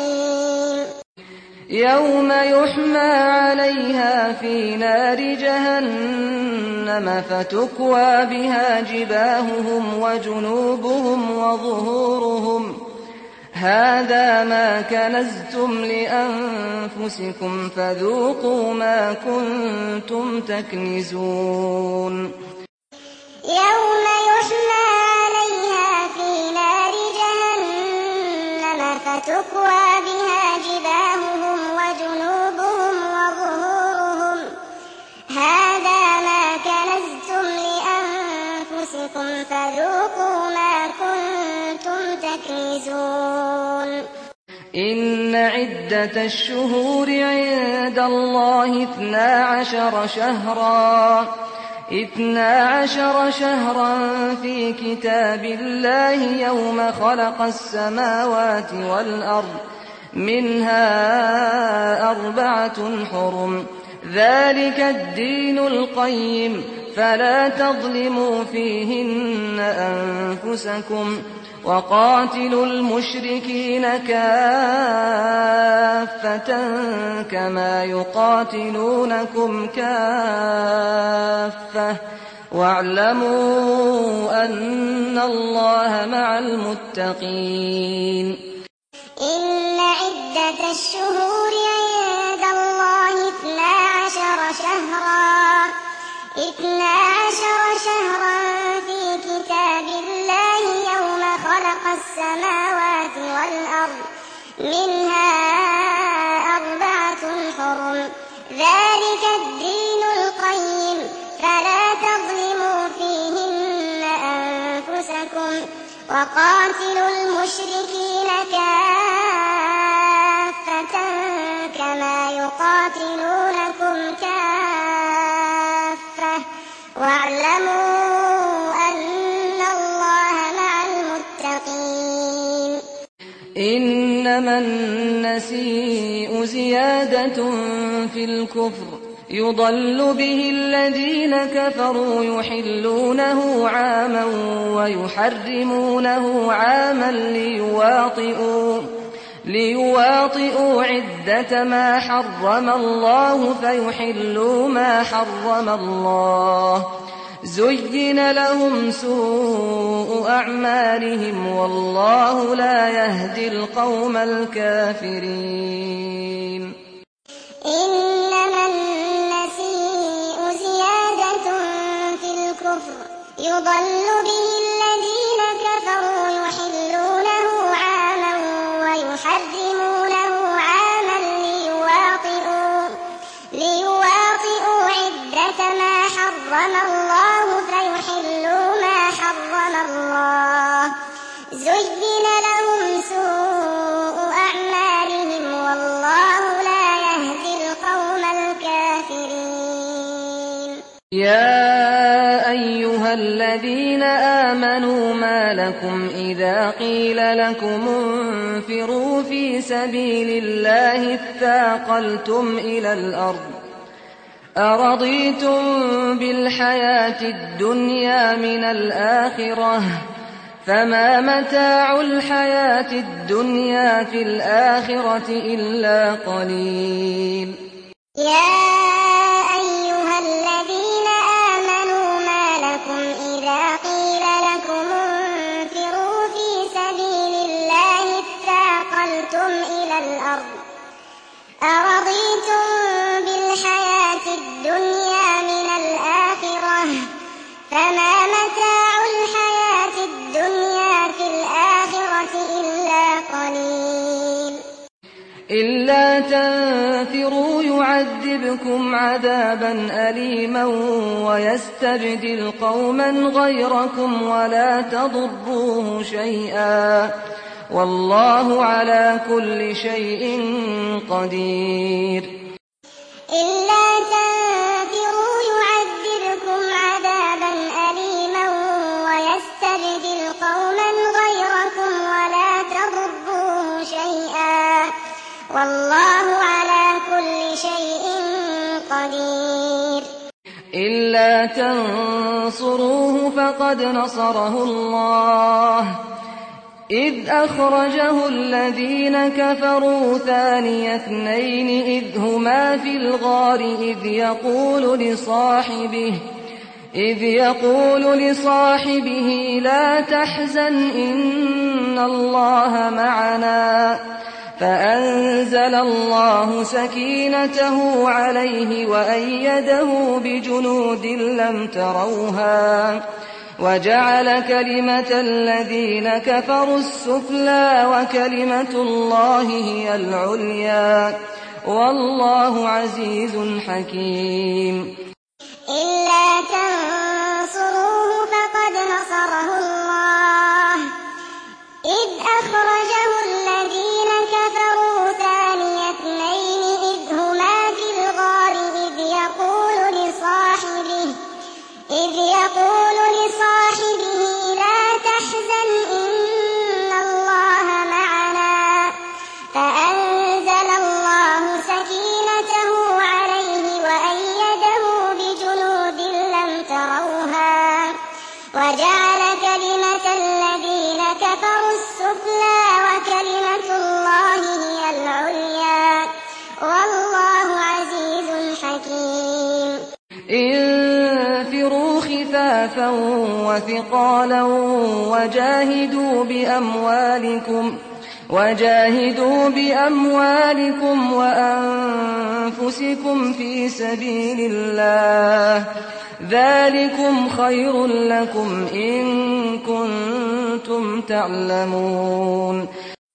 يوم يحمى عليها في نار جهنم فتكوى بها جباههم وجنوبهم وظهورهم هذا ما كنزتم لأنفسكم فذوقوا ما كنتم تكنزون يوم يحمى عليها في نار جهنم فتكوى بها جباههم وجنوبهم وظهورهم هذا ما كنزتم لأنفسكم فذوقوا ما كنتم تكنزون إن عدة الشهور عند الله اثنا عشر شهرا اثنا عشر شهرا في كتاب الله يوم خلق السماوات والأرض منها أربعة حرم ذلك الدين القيم فلا تظلموا فيهن أنفسكم وقاتلوا المشركين كافة كما يقاتلونكم كافة واعلموا أن الله مع المتقين إن عدة الشهور عند الله اثنا عشر شهرا اثنا عشر شهرا في كتاب الله يوم خلق السماوات والأرض منها أربعة حرم ذلك الدين القيم فلا تظلموا فيهن أنفسكم وقاتلوا المشركين كافة كما يقاتلونكم كافة واعلموا أن الله مع المتقين إنما النسيء زيادة في الكفر يضل به الذين كفروا يحلونه عاما ويحرمونه عاما ليواطئوا ليواطئوا عدة ما حرم الله فيحلوا ما حرم الله زين لهم سوء أعمالهم والله لا يهدي القوم الكافرين إنما النسيء زيادة في الكفر يضل به الذين كفروا يحلونه عاما ويحرمونه عاما ليواطئوا ليواطئوا عدة ما حرم الله فيحلوا ما حرم الله زين لهم سوء أعمالهم والله لا يهدي القوم الكافرين يا أيها الذين آمنوا ما لكم إذا قيل لكم انفروا في سبيل الله اثاقلتم إلى الأرض أرضيتم بالحياة الدنيا من الآخرة فما متاع الحياة الدنيا في الآخرة إلا قليل يا أيها الذين آمنوا ما لكم إذا قيل لكم انفروا في سبيل الله اثاقلتم إلى الأرض أرضيتم بالحياة الدنيا من الآخرة فما متاع الحياة الدنيا في الآخرة إلا قليل إلا تنفروا يعذبكم عذابا أليما ويستبدل قوما غيركم ولا تضروه شيئا والله على كل شيء قدير إلا تنفروا يعذبكم عذابا أليما ويستبدل قوما غيركم ولا تضروه شيئا والله على كل شيء قدير إلا تنصروه فقد نصره الله إذ أخرجه الذين كفروا ثاني اثنين إذ هما في الغار إذ يقول لصاحبه إذ يقول لصاحبه لا تحزن إن الله معنا فأنزل الله سكينته عليه وأيده بجنود لم تروها وجعل كلمة الذين كفروا السفلى وكلمة الله هي العليا والله عزيز حكيم. إلا تنصروه فقد نصره الله إذ أخرجه الذين كفروا ثاني اثنين إذ هما في الغار إذ يقول لصاحبه إذ يقول لصاحبه لا تحزن إن الله معنا فأنزل الله سكينته عليه وأيده بجنود لم تروها وجعل كلمة الذين كفروا السفلى وكلمة الله هي العليا والله عزيز حكيم. انفروا خفافا وثقالا وجاهدوا بأموالكم وجاهدوا بأموالكم وأنفسكم في سبيل الله ذلكم خير لكم إن كنتم تعلمون.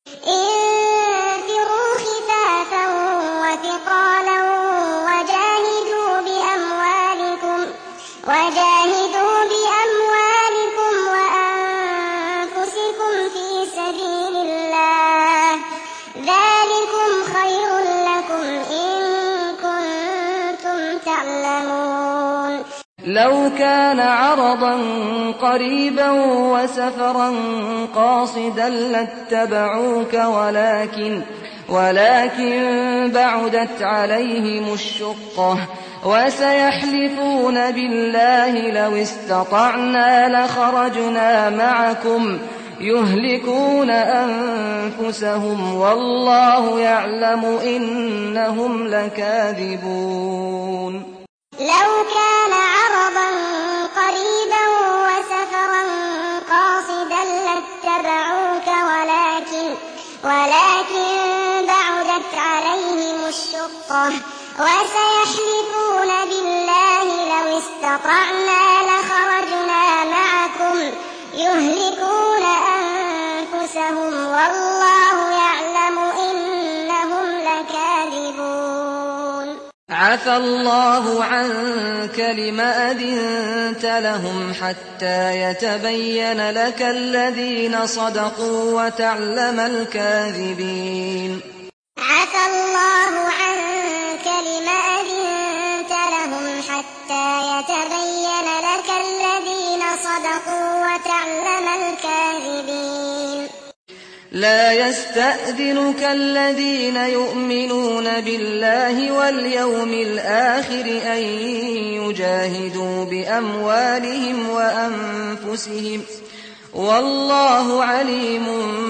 انفروا خفافا وثقالا وجاهدوا بأموالكم وجاهدوا بأموالكم وأنفسكم في سبيل الله ذلكم خير لكم إن كنتم تعلمون. لو كان عرضا قريبا وسفرا قاصدا لاتبعوك ولكن ولكن بعدت عليهم الشقة وسيحلفون بالله لو استطعنا لخرجنا معكم يهلكون أنفسهم والله يعلم إنهم لكاذبون. لو كان عرضا قريبا وسفرا قاصدا لاتبعوك ولكن ولكن بعدت عليهم الشقة وسيحلفون بالله لو استطعنا لخرجنا معكم يهلكون أنفسهم والله يعلم إنهم لكاذبون. عفى الله عنك لم أذنت لهم حتى يتبين لك الذين صدقوا وتعلم الكاذبين. عفى الله عنك لم أذنت لهم حتى يتبين لك الذين صدقوا وتعلم الكاذبين. لا يستأذنك الذين يؤمنون بالله واليوم الآخر أن يجاهدوا بأموالهم وأنفسهم والله عليم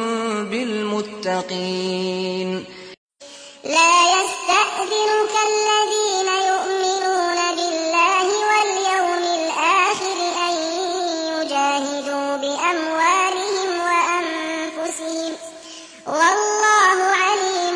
بالمتقين. لا يستأذنك الذين يؤمنون بالله واليوم الآخر أن يجاهدوا بأموالهم وأنفسهم والله عليم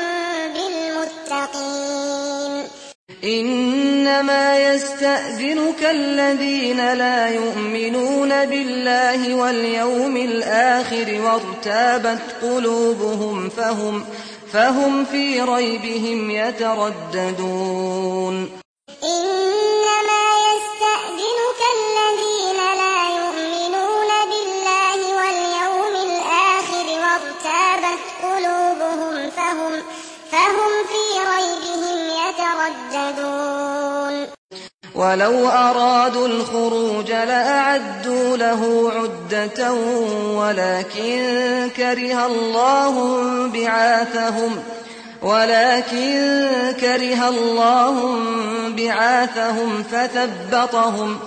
بالمتقين. إنما يستأذنك الذين لا يؤمنون بالله واليوم الآخر وارتابت قلوبهم فهم فهم في ريبهم يترددون. إنما يستأذنك الذين لا يؤمنون بالله واليوم الآخر وارتابت قلوبهم فهم فهم في ريبهم يترددون. ولو أرادوا الخروج لأعدوا له عدة ولكن كره الله بعاثهم ولكن كره الله بعاثهم فثبطهم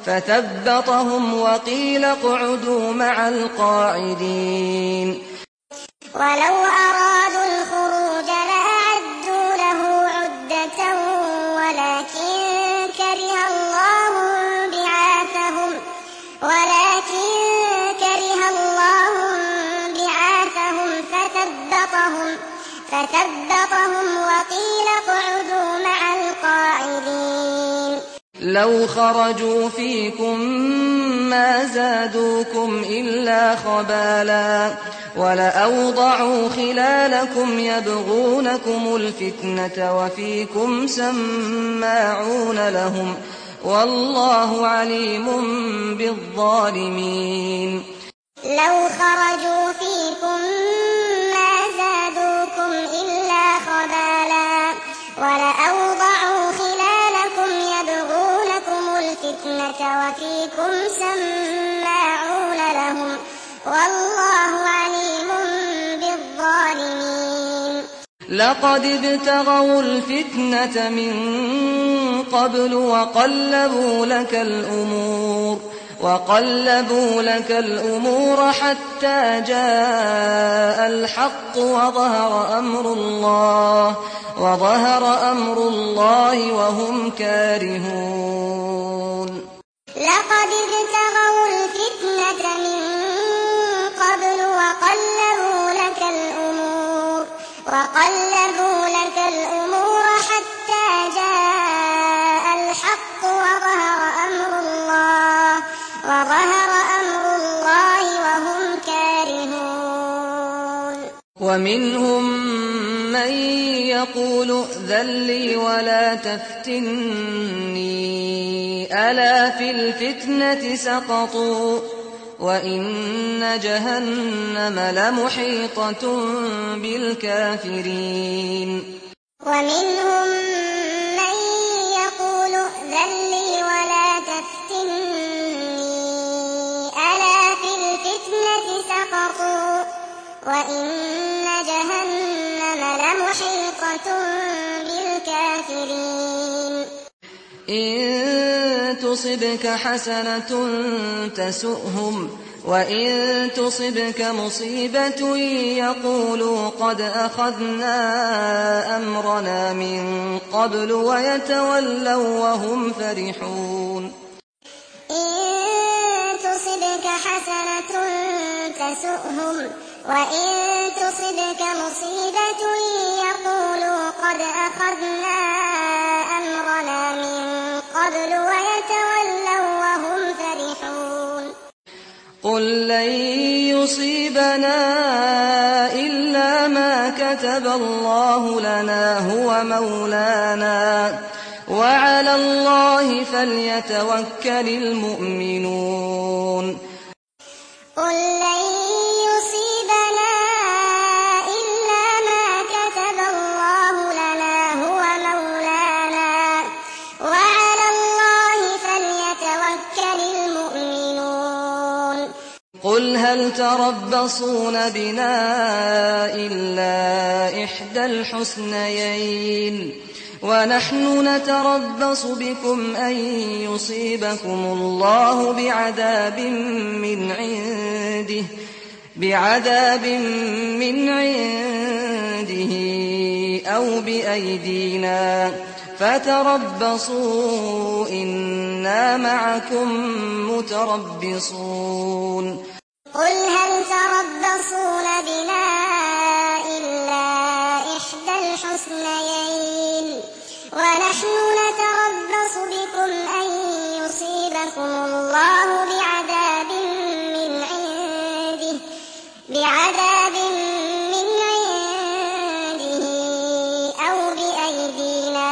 فثبطهم وقيل اقعدوا مع القاعدين. ولو أرادوا الخروج لأعدوا له عدة ولكن كره الله بعاثهم ولكن كره الله بعاثهم فثبطهم فثبطهم وقيل اقعدوا مع القاعدين. لو خرجوا فيكم ما زادوكم إلا خبالا ولأوضعوا خلالكم يبغونكم الفتنة وفيكم سماعون لهم والله عليم بالظالمين. لو خرجوا فيكم ما زادوكم إلا خبالا ولأوضعوا خلالكم يبغونكم الفتنة وفيكم سماعون لهم والله عليم بالظالمين. لقد ابتغوا الفتنة من قبل وقلبوا لك الأمور وقلبوا لك الأمور حتى جاء الحق وظهر أمر الله وظهر أمر الله وهم كارهون. لقد ابتغوا الفتنة من قبل وقلبوا لك الأمور وقلبوا لك الأمور حتى جاء الحق وظهر أمر الله وظهر أمر الله وهم كارهون. ومنهم من يقول ائذن لي ولا تفتني ألا في الفتنة سقطوا وإن جهنم لمحيطة بالكافرين. ومنهم من يقول ائذن لي ولا تفتني ألا في الفتنة سقطوا وإن جهنم لمحيطة بالكافرين. إن تصبك حسنة تسؤهم وإن تصبك مصيبة يقولوا قد أخذنا أمرنا من قبل ويتولوا وهم فرحون. إن تصبك حسنة تسؤهم وإن تصبك مصيبة يقولوا قد أخذنا أمرنا من قبل ويتولوا وهم فرحون. قل لن يصيبنا إلا ما كتب الله لنا هو مولانا وعلى الله فليتوكل المؤمنون. قل لن يصيبنا إلا ما كتب الله لنا هو مولانا وعلى الله فليتوكل المؤمنون. قل هل تربصون بنا إلا إحدى الحسنيين ونحن نتربص بكم أن يصيبكم الله بعذاب من عنده بعذاب من عنده أو بأيدينا فتربصوا إنا معكم متربصون. قل هل تربصون بنا إلا إحدى الحسنيين ونحن نتربص بكم أن يصيبكم الله بعذاب من عنده بعذاب من عنده أو بأيدينا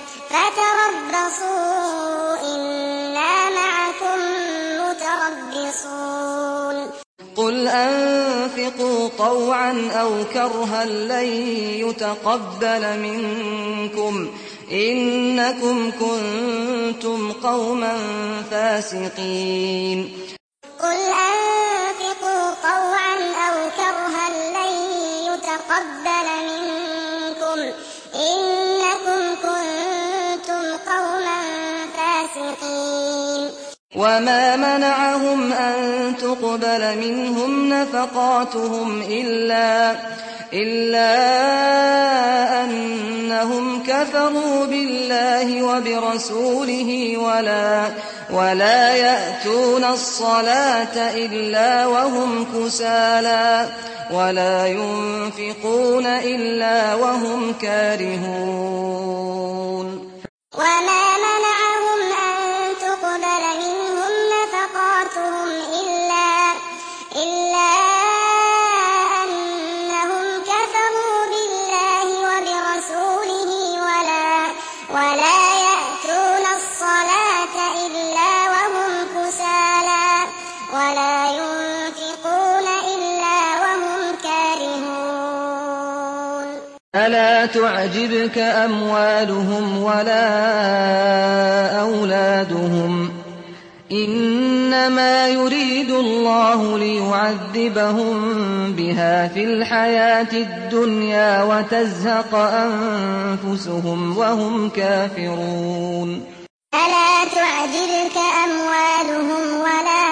فتربصوا إنا معكم متربصون. قل أنفقوا طوعا أو كرها لن يتقبل منكم إنكم كنتم قوما فاسقين. قل أنفقوا طوعا أو كرها لن يتقبل منكم إنكم كنتم قوما فاسقين. وما منعهم أن تقبل منهم نفقاتهم إلا إلا أنهم كفروا بالله وبرسوله ولا ولا يأتون الصلاة إلا وهم كسالى ولا ينفقون إلا وهم كارهون. وما منعهم أن تقبل منهم نفقاتهم إلا إلا أنهم كفروا بالله وبرسوله ولا ولا يأتون الصلاة إلا وهم كسالى ولا ينفقون إلا وهم كارهون. ألا تعجبك أموالهم ولا أولادهم إنما يريد الله ليعذبهم بها في الحياة الدنيا وتزهق أنفسهم وهم كافرون. ألا تعجبك أموالهم ولا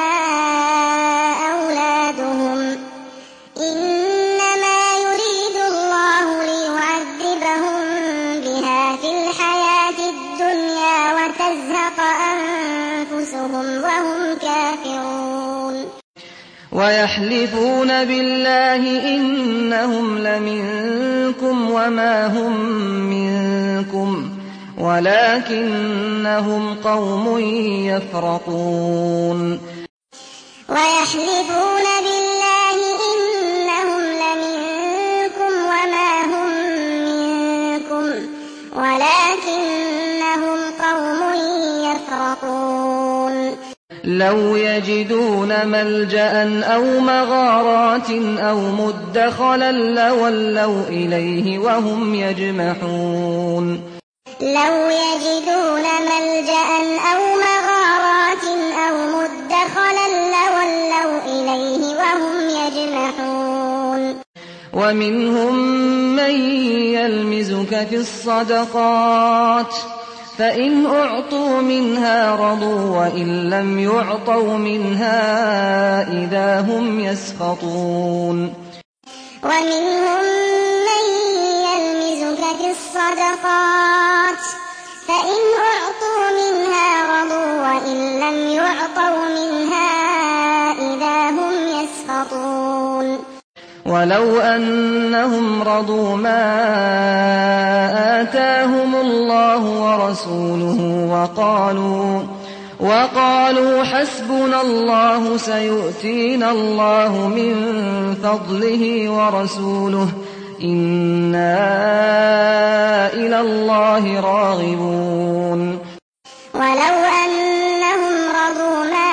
أولادهم إنما يريد الله ليعذبهم بها في الحياة الدنيا وتزهق أنفسهم وهم كافرون. ويحلفون بالله إنهم لمنكم وما هم منكم ولكنهم قوم يفرقون. ويحلفون بالله إنهم لمنكم وما هم منكم ولكنهم قوم يفرقون. لو يجدون ملجأ أو مغارات أو مدخلا لولوا إليه وهم يجمحون. لو يجدون ملجأ أو مغارات أو مدخلا لولوا إليه وهم يجمحون. ومنهم من يلمزك في الصدقات فإن أعطوا منها رضوا وإن لم يعطوا منها إذا هم يسخطون. ومنهم من يلمزك في الصدقات فإن أعطوا منها رضوا وإن لم يعطوا منها إذا هم يسخطون. ولو أنهم رضوا ما آتاهم الله ورسوله وقالوا وقالوا حسبنا الله سيؤتينا الله من فضله ورسوله إنا إلى الله راغبون. ولو أنهم رضوا ما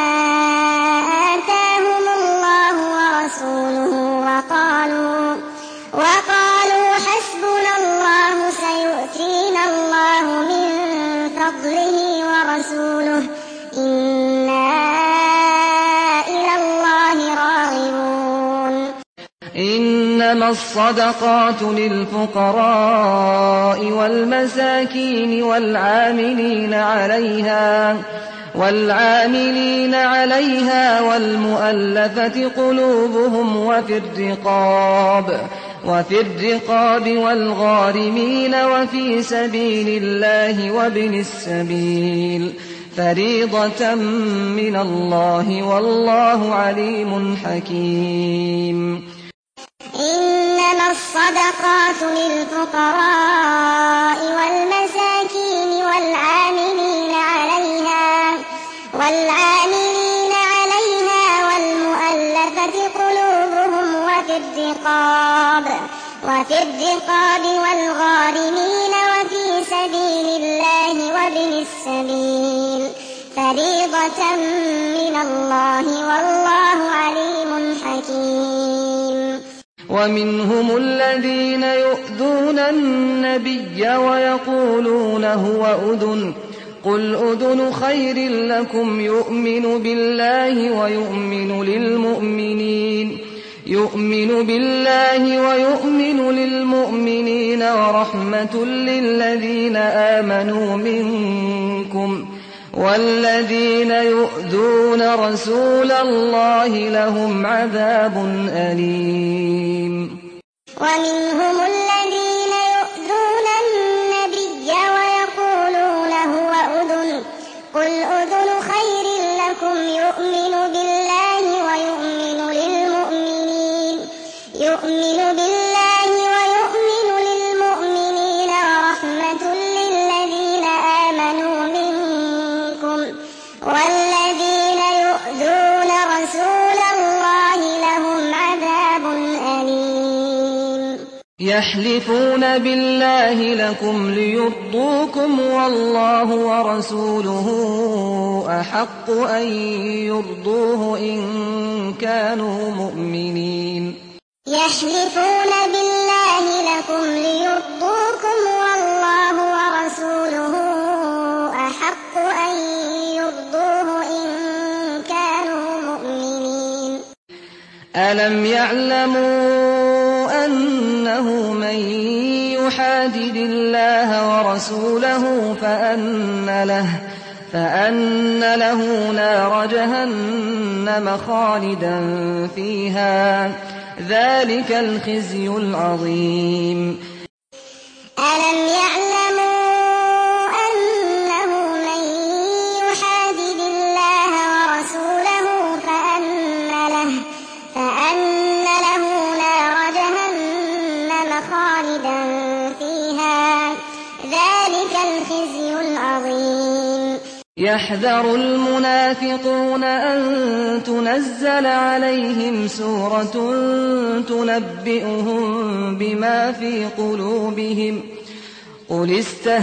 آتاهم الله ورسوله وقالوا وقالوا حسبنا الله سيؤتينا الله من فضله ورسوله إنا إلى الله راغبون. إنما الصدقات للفقراء والمساكين والعاملين عليها والعاملين عليها والمؤلفة قلوبهم وفي الرقاب وفي الرقاب والغارمين وفي سبيل الله وابن السبيل فريضة من الله والله عليم حكيم. إنما الصدقات للفقراء والمساكين والعاملين عليها والعاملين عليها والمؤلفة قلوبهم وفي الرقاب وفي الرقاب والغارمين وفي سبيل الله وابن السبيل فريضة من الله والله عليم حكيم. ومنهم الذين يؤذون النبي ويقولون هو أذن قل أذن خير لكم يؤمن بالله ويؤمن للمؤمنين يؤمن بالله ويؤمن للمؤمنين ورحمة للذين آمنوا منكم والذين يؤذون رسول الله لهم عذاب أليم. ومنهم الذين يؤذون النبي ويقولون هو أذن قل أذن خير لكم يؤمن بالله ويؤمن للمؤمنين يؤمن بالله ويؤمن للمؤمنين ورحمة للذين آمنوا منكم والذين يؤذون رسول الله لهم عذاب أليم. يحلفون بالله لكم ليرضوكم والله ورسوله أحق أن يرضوه إن كانوا مؤمنين. يحلفون بالله لكم ليرضوكم والله ورسوله أحق أن يرضوه إن كانوا مؤمنين. ألم يعلموا أنه من يحادد الله ورسوله فأن له فأن له نار جهنم خالدا فيها ذلك الخزي العظيم. ألم يعلموا أنه من يحادد الله ورسوله فأن له فأن له نار جهنم خالدا فيها ذلك الخزي العظيم. يحذر المنافقون أن تنزل عليهم سورة تنبئهم بما في قلوبهم قل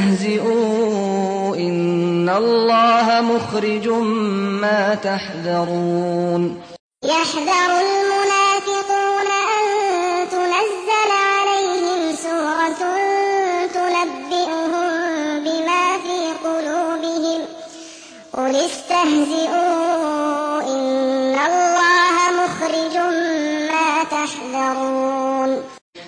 استهزئوا إن الله مخرج ما تحذرون. يحذر المنافقون أن تنزل عليهم سورة تنبئهم بما في قلوبهم قل استهزئوا إن الله مخرج ما تحذرون.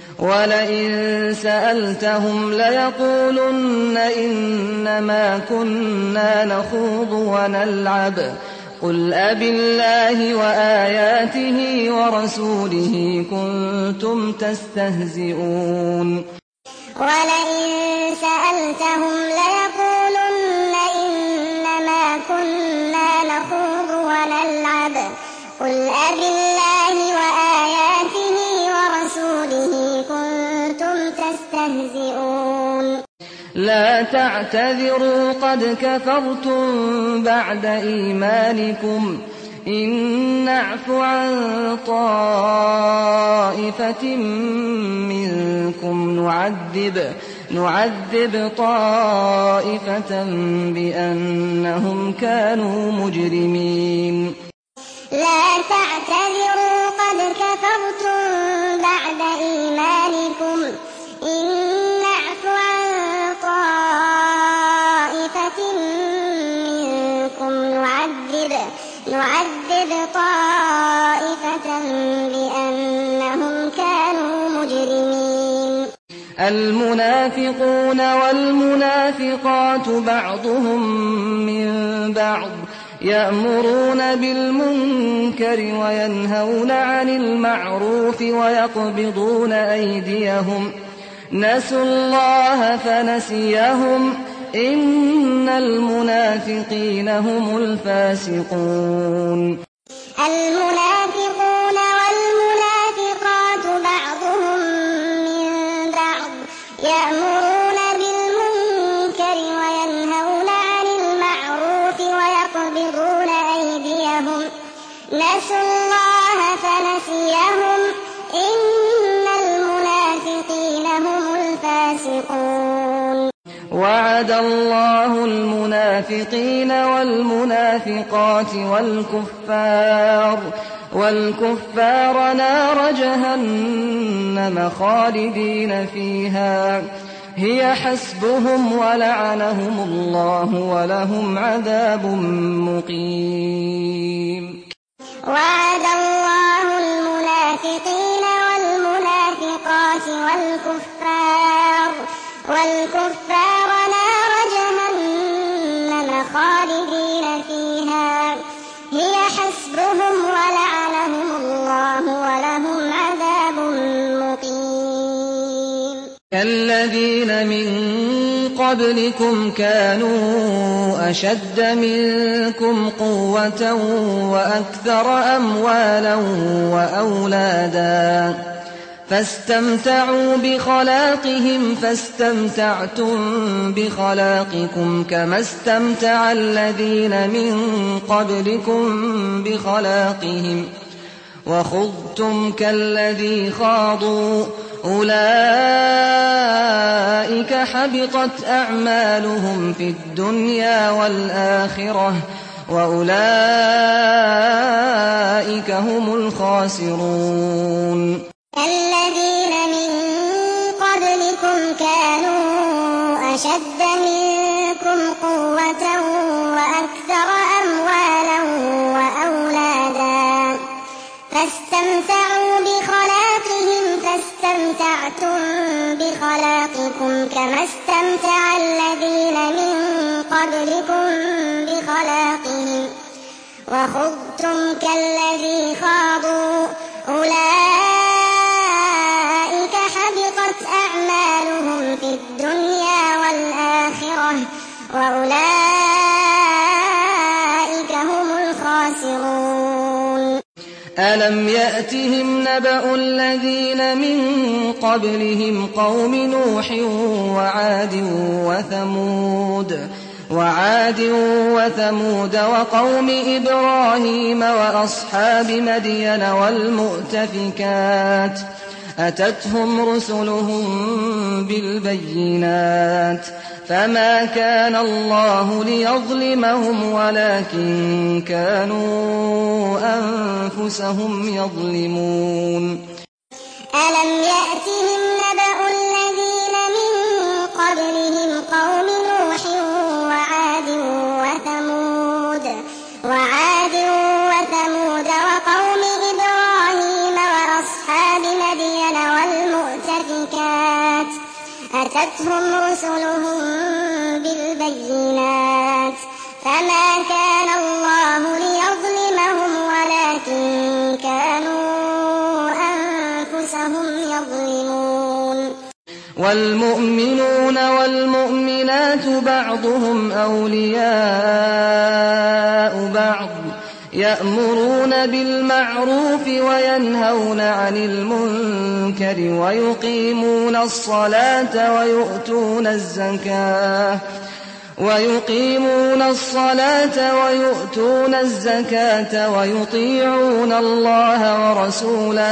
ولئن سألتهم ليقولن إنما كنا نخوض ونلعب قل أبالله وآياته ورسوله كنتم تستهزئون. ولئن سألتهم ليقولن إنما كنا نخوض ونلعب قل أبالله وآياته ورسوله كنتم تستهزئون. لا تعتذروا قد كفرتم بعد إيمانكم إن نعف عن طائفة منكم نعذب نعذب طائفة بأنهم كانوا مجرمين. لا تعتذروا قد كفرتم بعد إيمانكم إن نعف عن طائفة منكم نعذب نعذب طائفة بأنهم كانوا مجرمين. المنافقون والمنافقات بعضهم من بعض يأمرون بالمنكر وينهون عن المعروف ويقبضون أيديهم نسوا الله فنسيهم إن المنافقين هم الفاسقون. المنافقون والمنافقات بعضهم من بعض يأمرون بالمنكر وينهون عن المعروف ويقبضون أيديهم نسوا الله فنسيهم إن المنافقين هم الفاسقون. وعد الله المنافقين والمنافقات والكفار والكفار نار جهنم خالدين فيها هي حسبهم ولعنهم الله ولهم عذاب مقيم. وعد الله المنافقين والمنافقات والكفار والكفار نار جهنم خالدين فيها هي حسبهم ولعنهم الله ولهم عذاب مقيم. كالذين من قبلكم كانوا أشد منكم قوة وأكثر أموالا وأولادا فاستمتعوا بخلاقهم فاستمتعتم بخلاقكم كما استمتع الذين من قبلكم بخلاقهم وخضتم كالذي خاضوا أولئك حبطت أعمالهم في الدنيا والآخرة وأولئك هم الخاسرون. الذين من قبلكم كانوا أشد منكم قوة وأكثر أموالا وأولادا فاستمتعوا بخلاقهم فاستمتعتم بخلاقكم كما استمتع الذين من قبلكم بخلاقهم وخضتم كالذي خاضوا أولئك حبطت أعمالهم في الدنيا والآخرة وأولئك هم الخاسرون. ألم يأتهم نبأ الذين من قبلهم قوم نوح وعاد وثمود وعاد وثمود وقوم إبراهيم وأصحاب مدين والمؤتفكات أتتهم رسلهم بالبينات فما كان الله ليظلمهم ولكن كانوا أنفسهم يظلمون. ألم يأتهم نبأ الذين من قبلهم قوم نوح وعاد وثمود وعاد وثمود وقوم إبراهيم وأصحاب مدين والمؤتفكات أتتهم رسلهم بالبينات فما كان الله ليظلمهم ولكن كانوا أنفسهم يظلمون. والمؤمنون والمؤمنات بعضهم أولياء بعض يأمرون بالمعروف وينهون عن المنكر ويقيمون الصلاة ويؤتون الزكاة ويقيمون الصلاة ويؤتون الزكاة ويطيعون الله ورسوله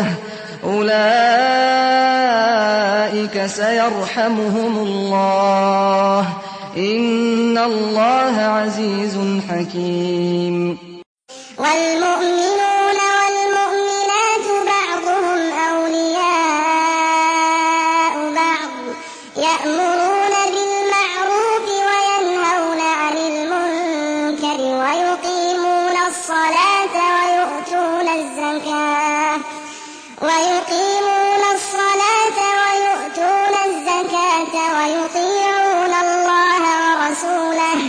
أولئك سيرحمهم الله إن الله عزيز حكيم. والمؤمنون والمؤمنات بعضهم أولياء بعض يأمرون بالمعروف وينهون عن المنكر ويقيمون الصلاة ويؤتون الزكاة ويقيمون الصلاة ويؤتون الزكاة ويطيعون الله ورسوله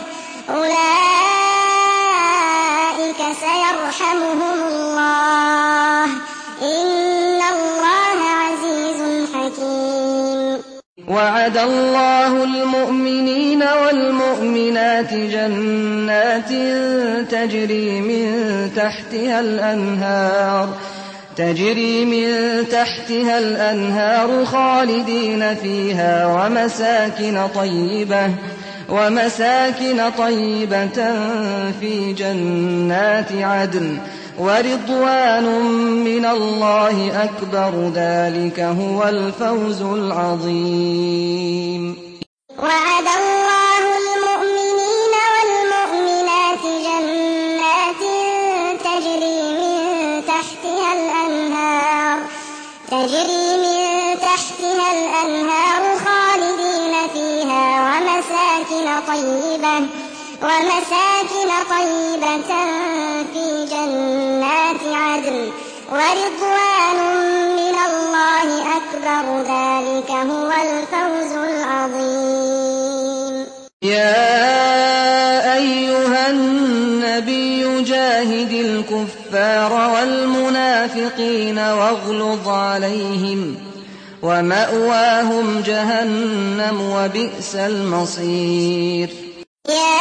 أولئك سيرحمهم الله إن الله عزيز حكيم. وعد الله المؤمنين والمؤمنات جنات تجري من تحتها الأنهار تجري من تحتها الأنهار خالدين فيها ومساكن طيبة ومساكن طيبة في جنات عدن ورضوان من الله أكبر ذلك هو الفوز العظيم. وعد الله المؤمنين والمؤمنات جنات تجري من تحتها الأنهار تجري من تحتها الأنهار خالدين فيها ومساكن طيبة ومساكن طيبة في جنات عدن ورضوان من الله أكبر ذلك هو الفوز العظيم. يا أيها النبي جاهد الكفار والمنافقين واغلظ عليهم ومأواهم جهنم وبئس المصير. يا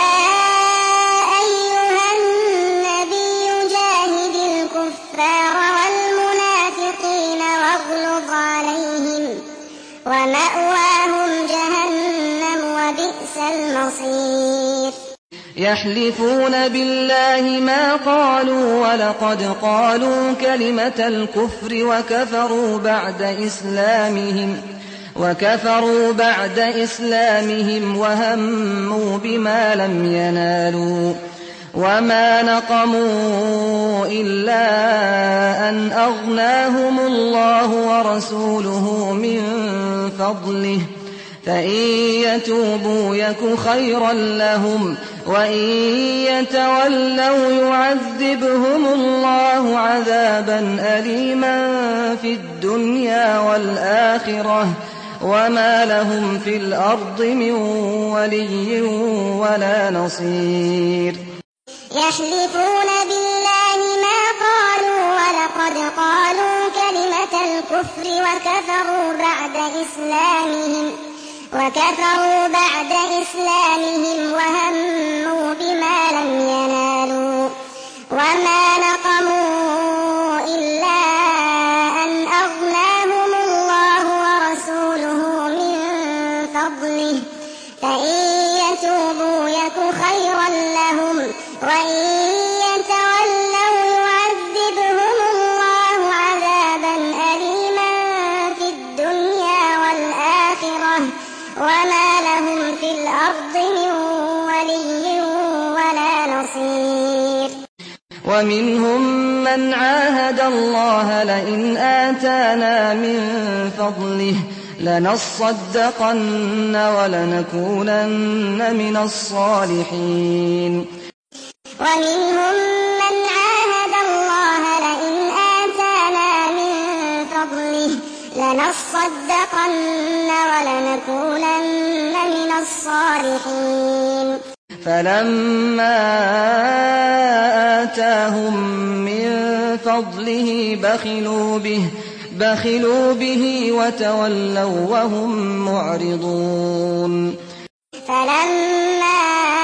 أيها النبي جاهد الكفار والمنافقين واغلظ عليهم ومأواهم جهنم وبئس المصير. يحلفون بالله ما قالوا ولقد قالوا كلمة الكفر وكفروا بعد إسلامهم وكفروا بعد إسلامهم وهموا بما لم ينالوا وما نقموا إلا أن أغناهم الله ورسوله من فضله فإن يتوبوا يك خيرا لهم وإن يتولوا يعذبهم الله عذابا أليما في الدنيا والآخرة وما لهم في الأرض من ولي ولا نصير. يحلفون بالله ما قالوا ولقد قالوا كلمة الكفر وكفروا بعد إسلامهم وكفروا بعد إسلامهم وهموا بما لم ينالوا وما نقموا إلا أن أغناهم الله ورسوله من فضله فإن يتوبوا يك خيرا لهم وإن يتولوا يعذبهم الله عذابا أليما في الدنيا والآخرة وما لهم في الأرض من ولي ولا نصير. ومنهم من عاهد الله لئن آتانا من فضله لنصدقن ولنكونن من الصالحين. ومنهم من عاهد الله لئن آتانا من فضله لنصدقن ولنكونن من الصالحين. فلما آتاهم من فضله بخلوا به بخلوا به وتولوا وهم معرضون. فلما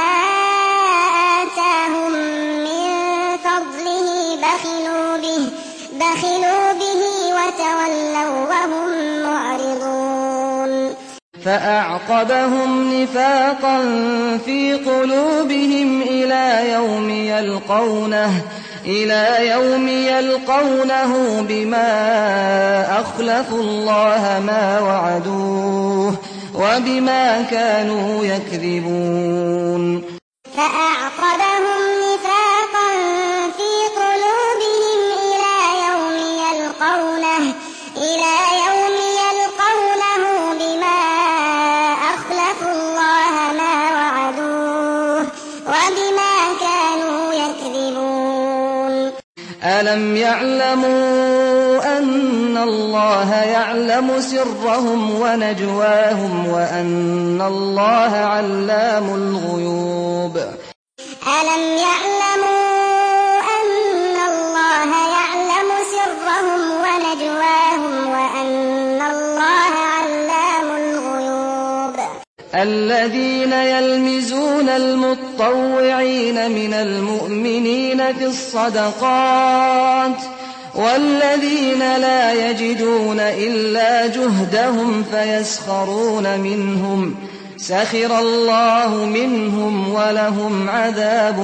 آتاهم من فضله بخلوا به بخلوا به وتولوا وهم معرضون. فأعقبهم نفاقا في قلوبهم إلى يوم يلقونه إلى يوم يلقونه بما أخلفوا الله ما وعدوه وبما كانوا يكذبون. فأعقبهم نفاقا في قلوبهم إلى يوم يلقونه إلى يوم يلقونه بما أخلفوا الله ما وعدوه وبما كانوا يكذبون. ألم يعلموا أن الله يعلم سرهم ونجواهم وأن الله علام الغيوب. ألم يعلموا أن الله يعلم سرهم ونجواهم وأن الله علام الغيوب. الذين يلمزون المتطوعين من المؤمنين في الصدقات والذين لا يجدون إلا جهدهم فيسخرون منهم سخر الله منهم ولهم عذاب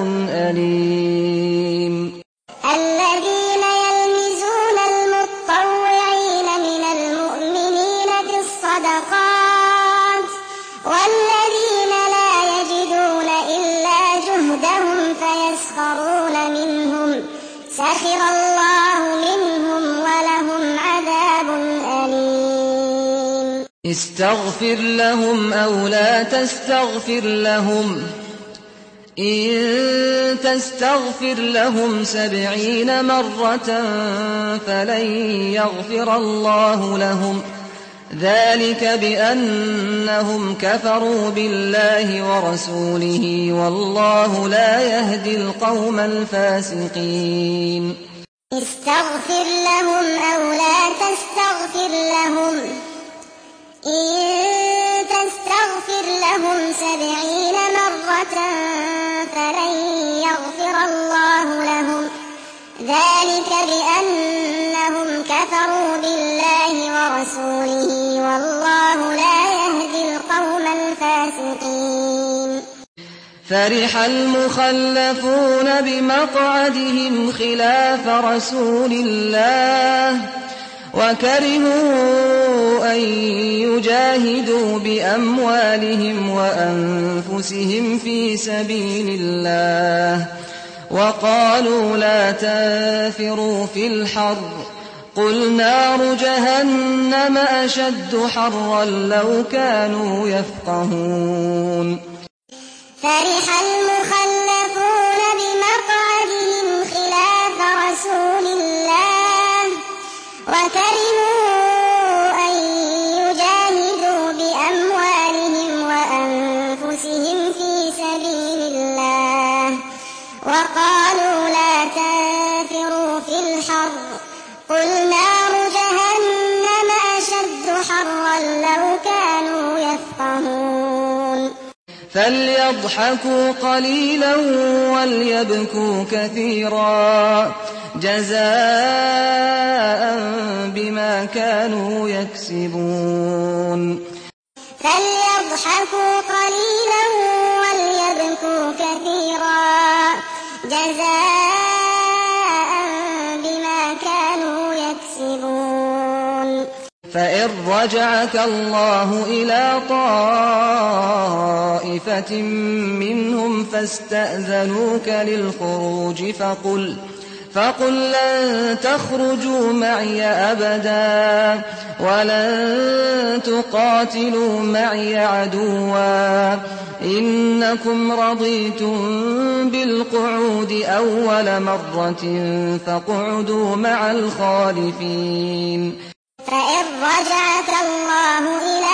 أليم. الذين يلمزون المتطوعين من المؤمنين في الصدقات والذين لا يجدون إلا جهدهم فيسخرون منهم سخر الله منهم ولهم عذاب أليم. استغفر لهم أو لا تستغفر لهم إن تستغفر لهم سبعين مرة فلن يغفر الله لهم ذلك بأنهم كفروا بالله ورسوله والله لا يهدي القوم الفاسقين. استغفر لهم أو لا تستغفر لهم إن تستغفر لهم سبعين مرة فلن يغفر الله لهم ذلك بأنهم كفروا بالله ورسوله والله لا يهدي القوم الفاسقين. فرح المخلفون بمقعدهم خلاف رسول الله وكرهوا أن يجاهدوا بأموالهم وأنفسهم في سبيل الله وقالوا لا تنفروا في الحر قل نار جهنم أشد حرا لو كانوا يفقهون. فرح المخلفون بمقعدهم خلاف رسول الله وكرهوا أن يجاهدوا بأموالهم وأنفسهم في سبيل الله وقالوا لا تنفروا في الحر قل نار جهنم أشد حرا لو كانوا يفقهون. فليضحكوا قليلا وليبكوا كثيرا جزاء بما كانوا يكسبون. فليضحكوا قليلا وليبكوا كثيرا جزاء بما كانوا يكسبون. فإن رجعك الله إلى طائفة منهم فاستأذنوك للخروج فقل فقل لن تخرجوا معي أبدا ولن تقاتلوا معي عدوا إنكم رضيتم بالقعود أول مرة فاقعدوا مع الخالفين. فإن رجعك الله إلى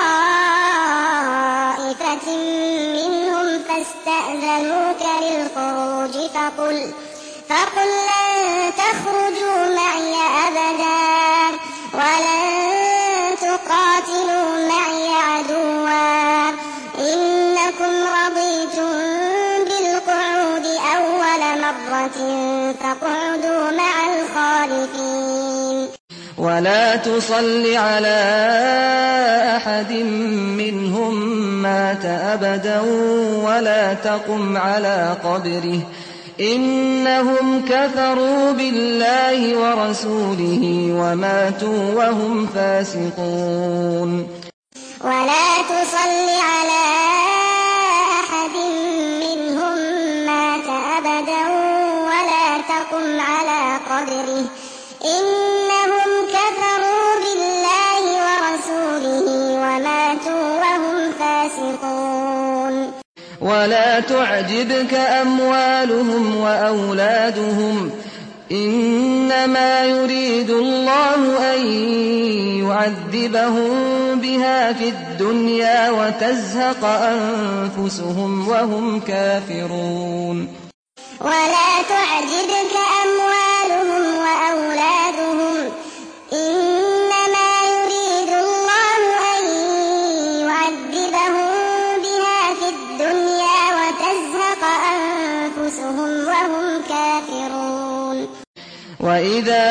طائفة منهم فاستأذنوك للخروج فقل فقل لن تخرجوا معي أبدا ولن تقاتلوا معي عدوا إنكم رضيتم بالقعود أول مرة فاقعدوا مع الخالفين. ولا تصل على أحد منهم مات أبدا ولا تقم على قبره إنهم كفروا بالله ورسوله وماتوا وهم فاسقون. ولا تصل على أحد منهم مات أبدا ولا تقم على قبره إنهم كفروا بالله ورسوله وماتوا وهم فاسقون. ولا تعجبك أموالهم وأولادهم إنما يريد الله أن يعذبهم بها في الدنيا وتزهق أنفسهم وهم كافرون. ولا تعجبك أموالهم وأولادهم إنما يريد الله أن يعذبهم بها في الدنيا وتزهق أنفسهم وهم كافرون. وإذا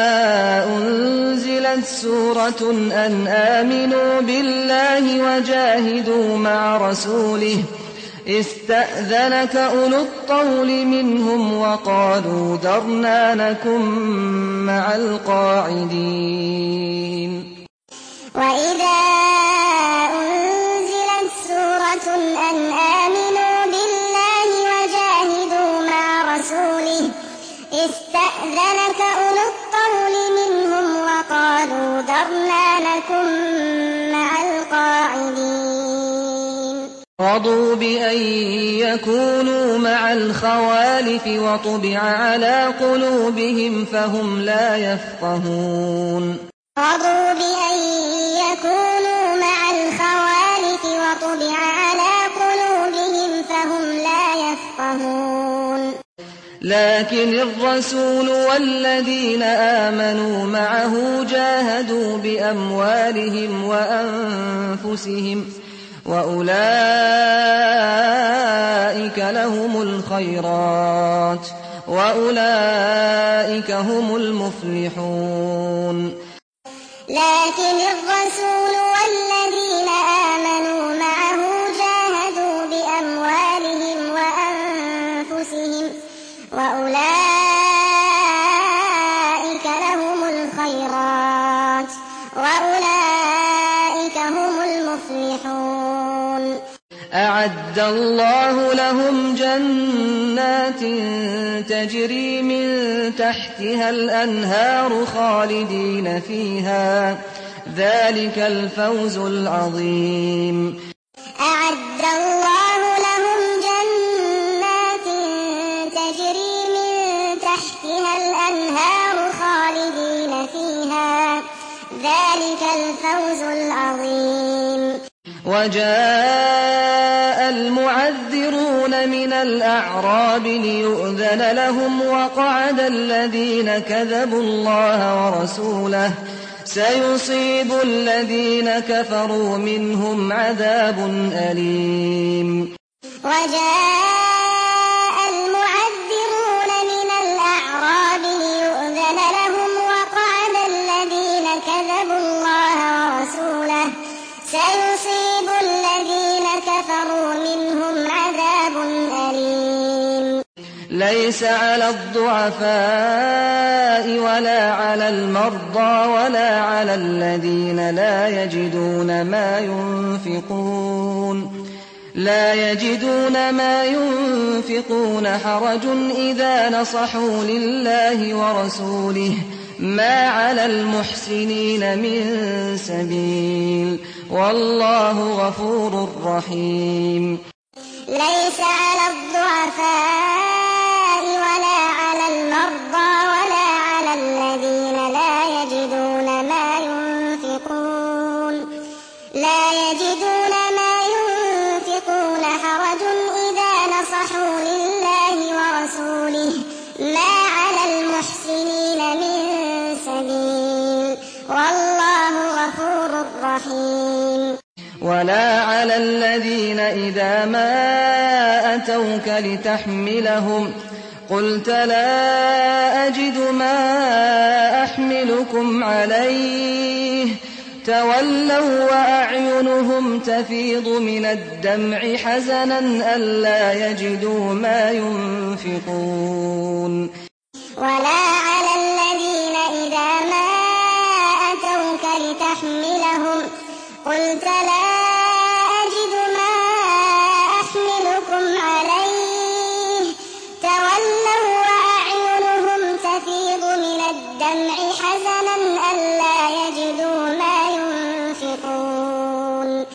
أنزلت سورة أن آمنوا بالله وجاهدوا مع رسوله استأذنك أولو الطول منهم وقالوا ذرنا نكن مع القاعدين. وإذا أنزلت سورة أن آمنوا بالله وجاهدوا مع رسوله استأذنك أولو الطول منهم وقالوا ذرنا نكن مع القاعدين. رضوا بأن يكونوا مع الخوالف وطبع على قلوبهم فهم لا يفقهون. رضوا بأن ليكونوا مع الخوالف وطبع على قلوبهم فهم لا يفقهون لكن الرسول والذين آمنوا معه جاهدوا بأموالهم وأنفسهم وأولئك لهم الخيرات وأولئك هم المفلحون لكن الرسول والذين آمنوا معه جاهدوا بأموالهم وأنفسهم وأولئك لهم الخيرات وأولئك هم المفلحون أعد الله لهم جنات تجري من تحتها الأنهار خالدين فيها ذلك الفوز العظيم أعد الله لهم جنات تجري من تحتها الأنهار خالدين فيها ذلك الفوز العظيم وجاء المعذرون من الأعراب ليؤذن لهم وقعد الذين كذبوا الله ورسوله سيصيب الذين كفروا منهم عذاب أليم وجاء المعذرون من الأعراب ليؤذن لهم وقعد الذين كذبوا الله ورسوله سيصيب الذين كفروا منهم عذاب أليم ليس على الضعفاء ولا على المرضى ولا على الذين لا يجدون ما ينفقون لا يجدون ما ينفقون حرج إذا نصحوا لله ورسوله ما على المحسنين من سبيل والله غفور رحيم ليس على الضعفاء ولا على المرضى ولا على الذين لا يجدون ما ينفقون لا يجدون ما ينفقون حرج إذا نصحوا لله ورسوله ما على المحسنين من سبيل والله غفور رحيم ولا على الذين إذا ما أتوك لتحملهم قلت لا أجد ما أحملكم عليه تولوا وأعينهم تفيض من الدمع حزنا ألا يجدوا ما ينفقون ولا على الذين إذا ما أتوك لتحملهم قلت لا أجد ما أحملكم عليه تولوا وأعينهم تفيض من الدمع حزنا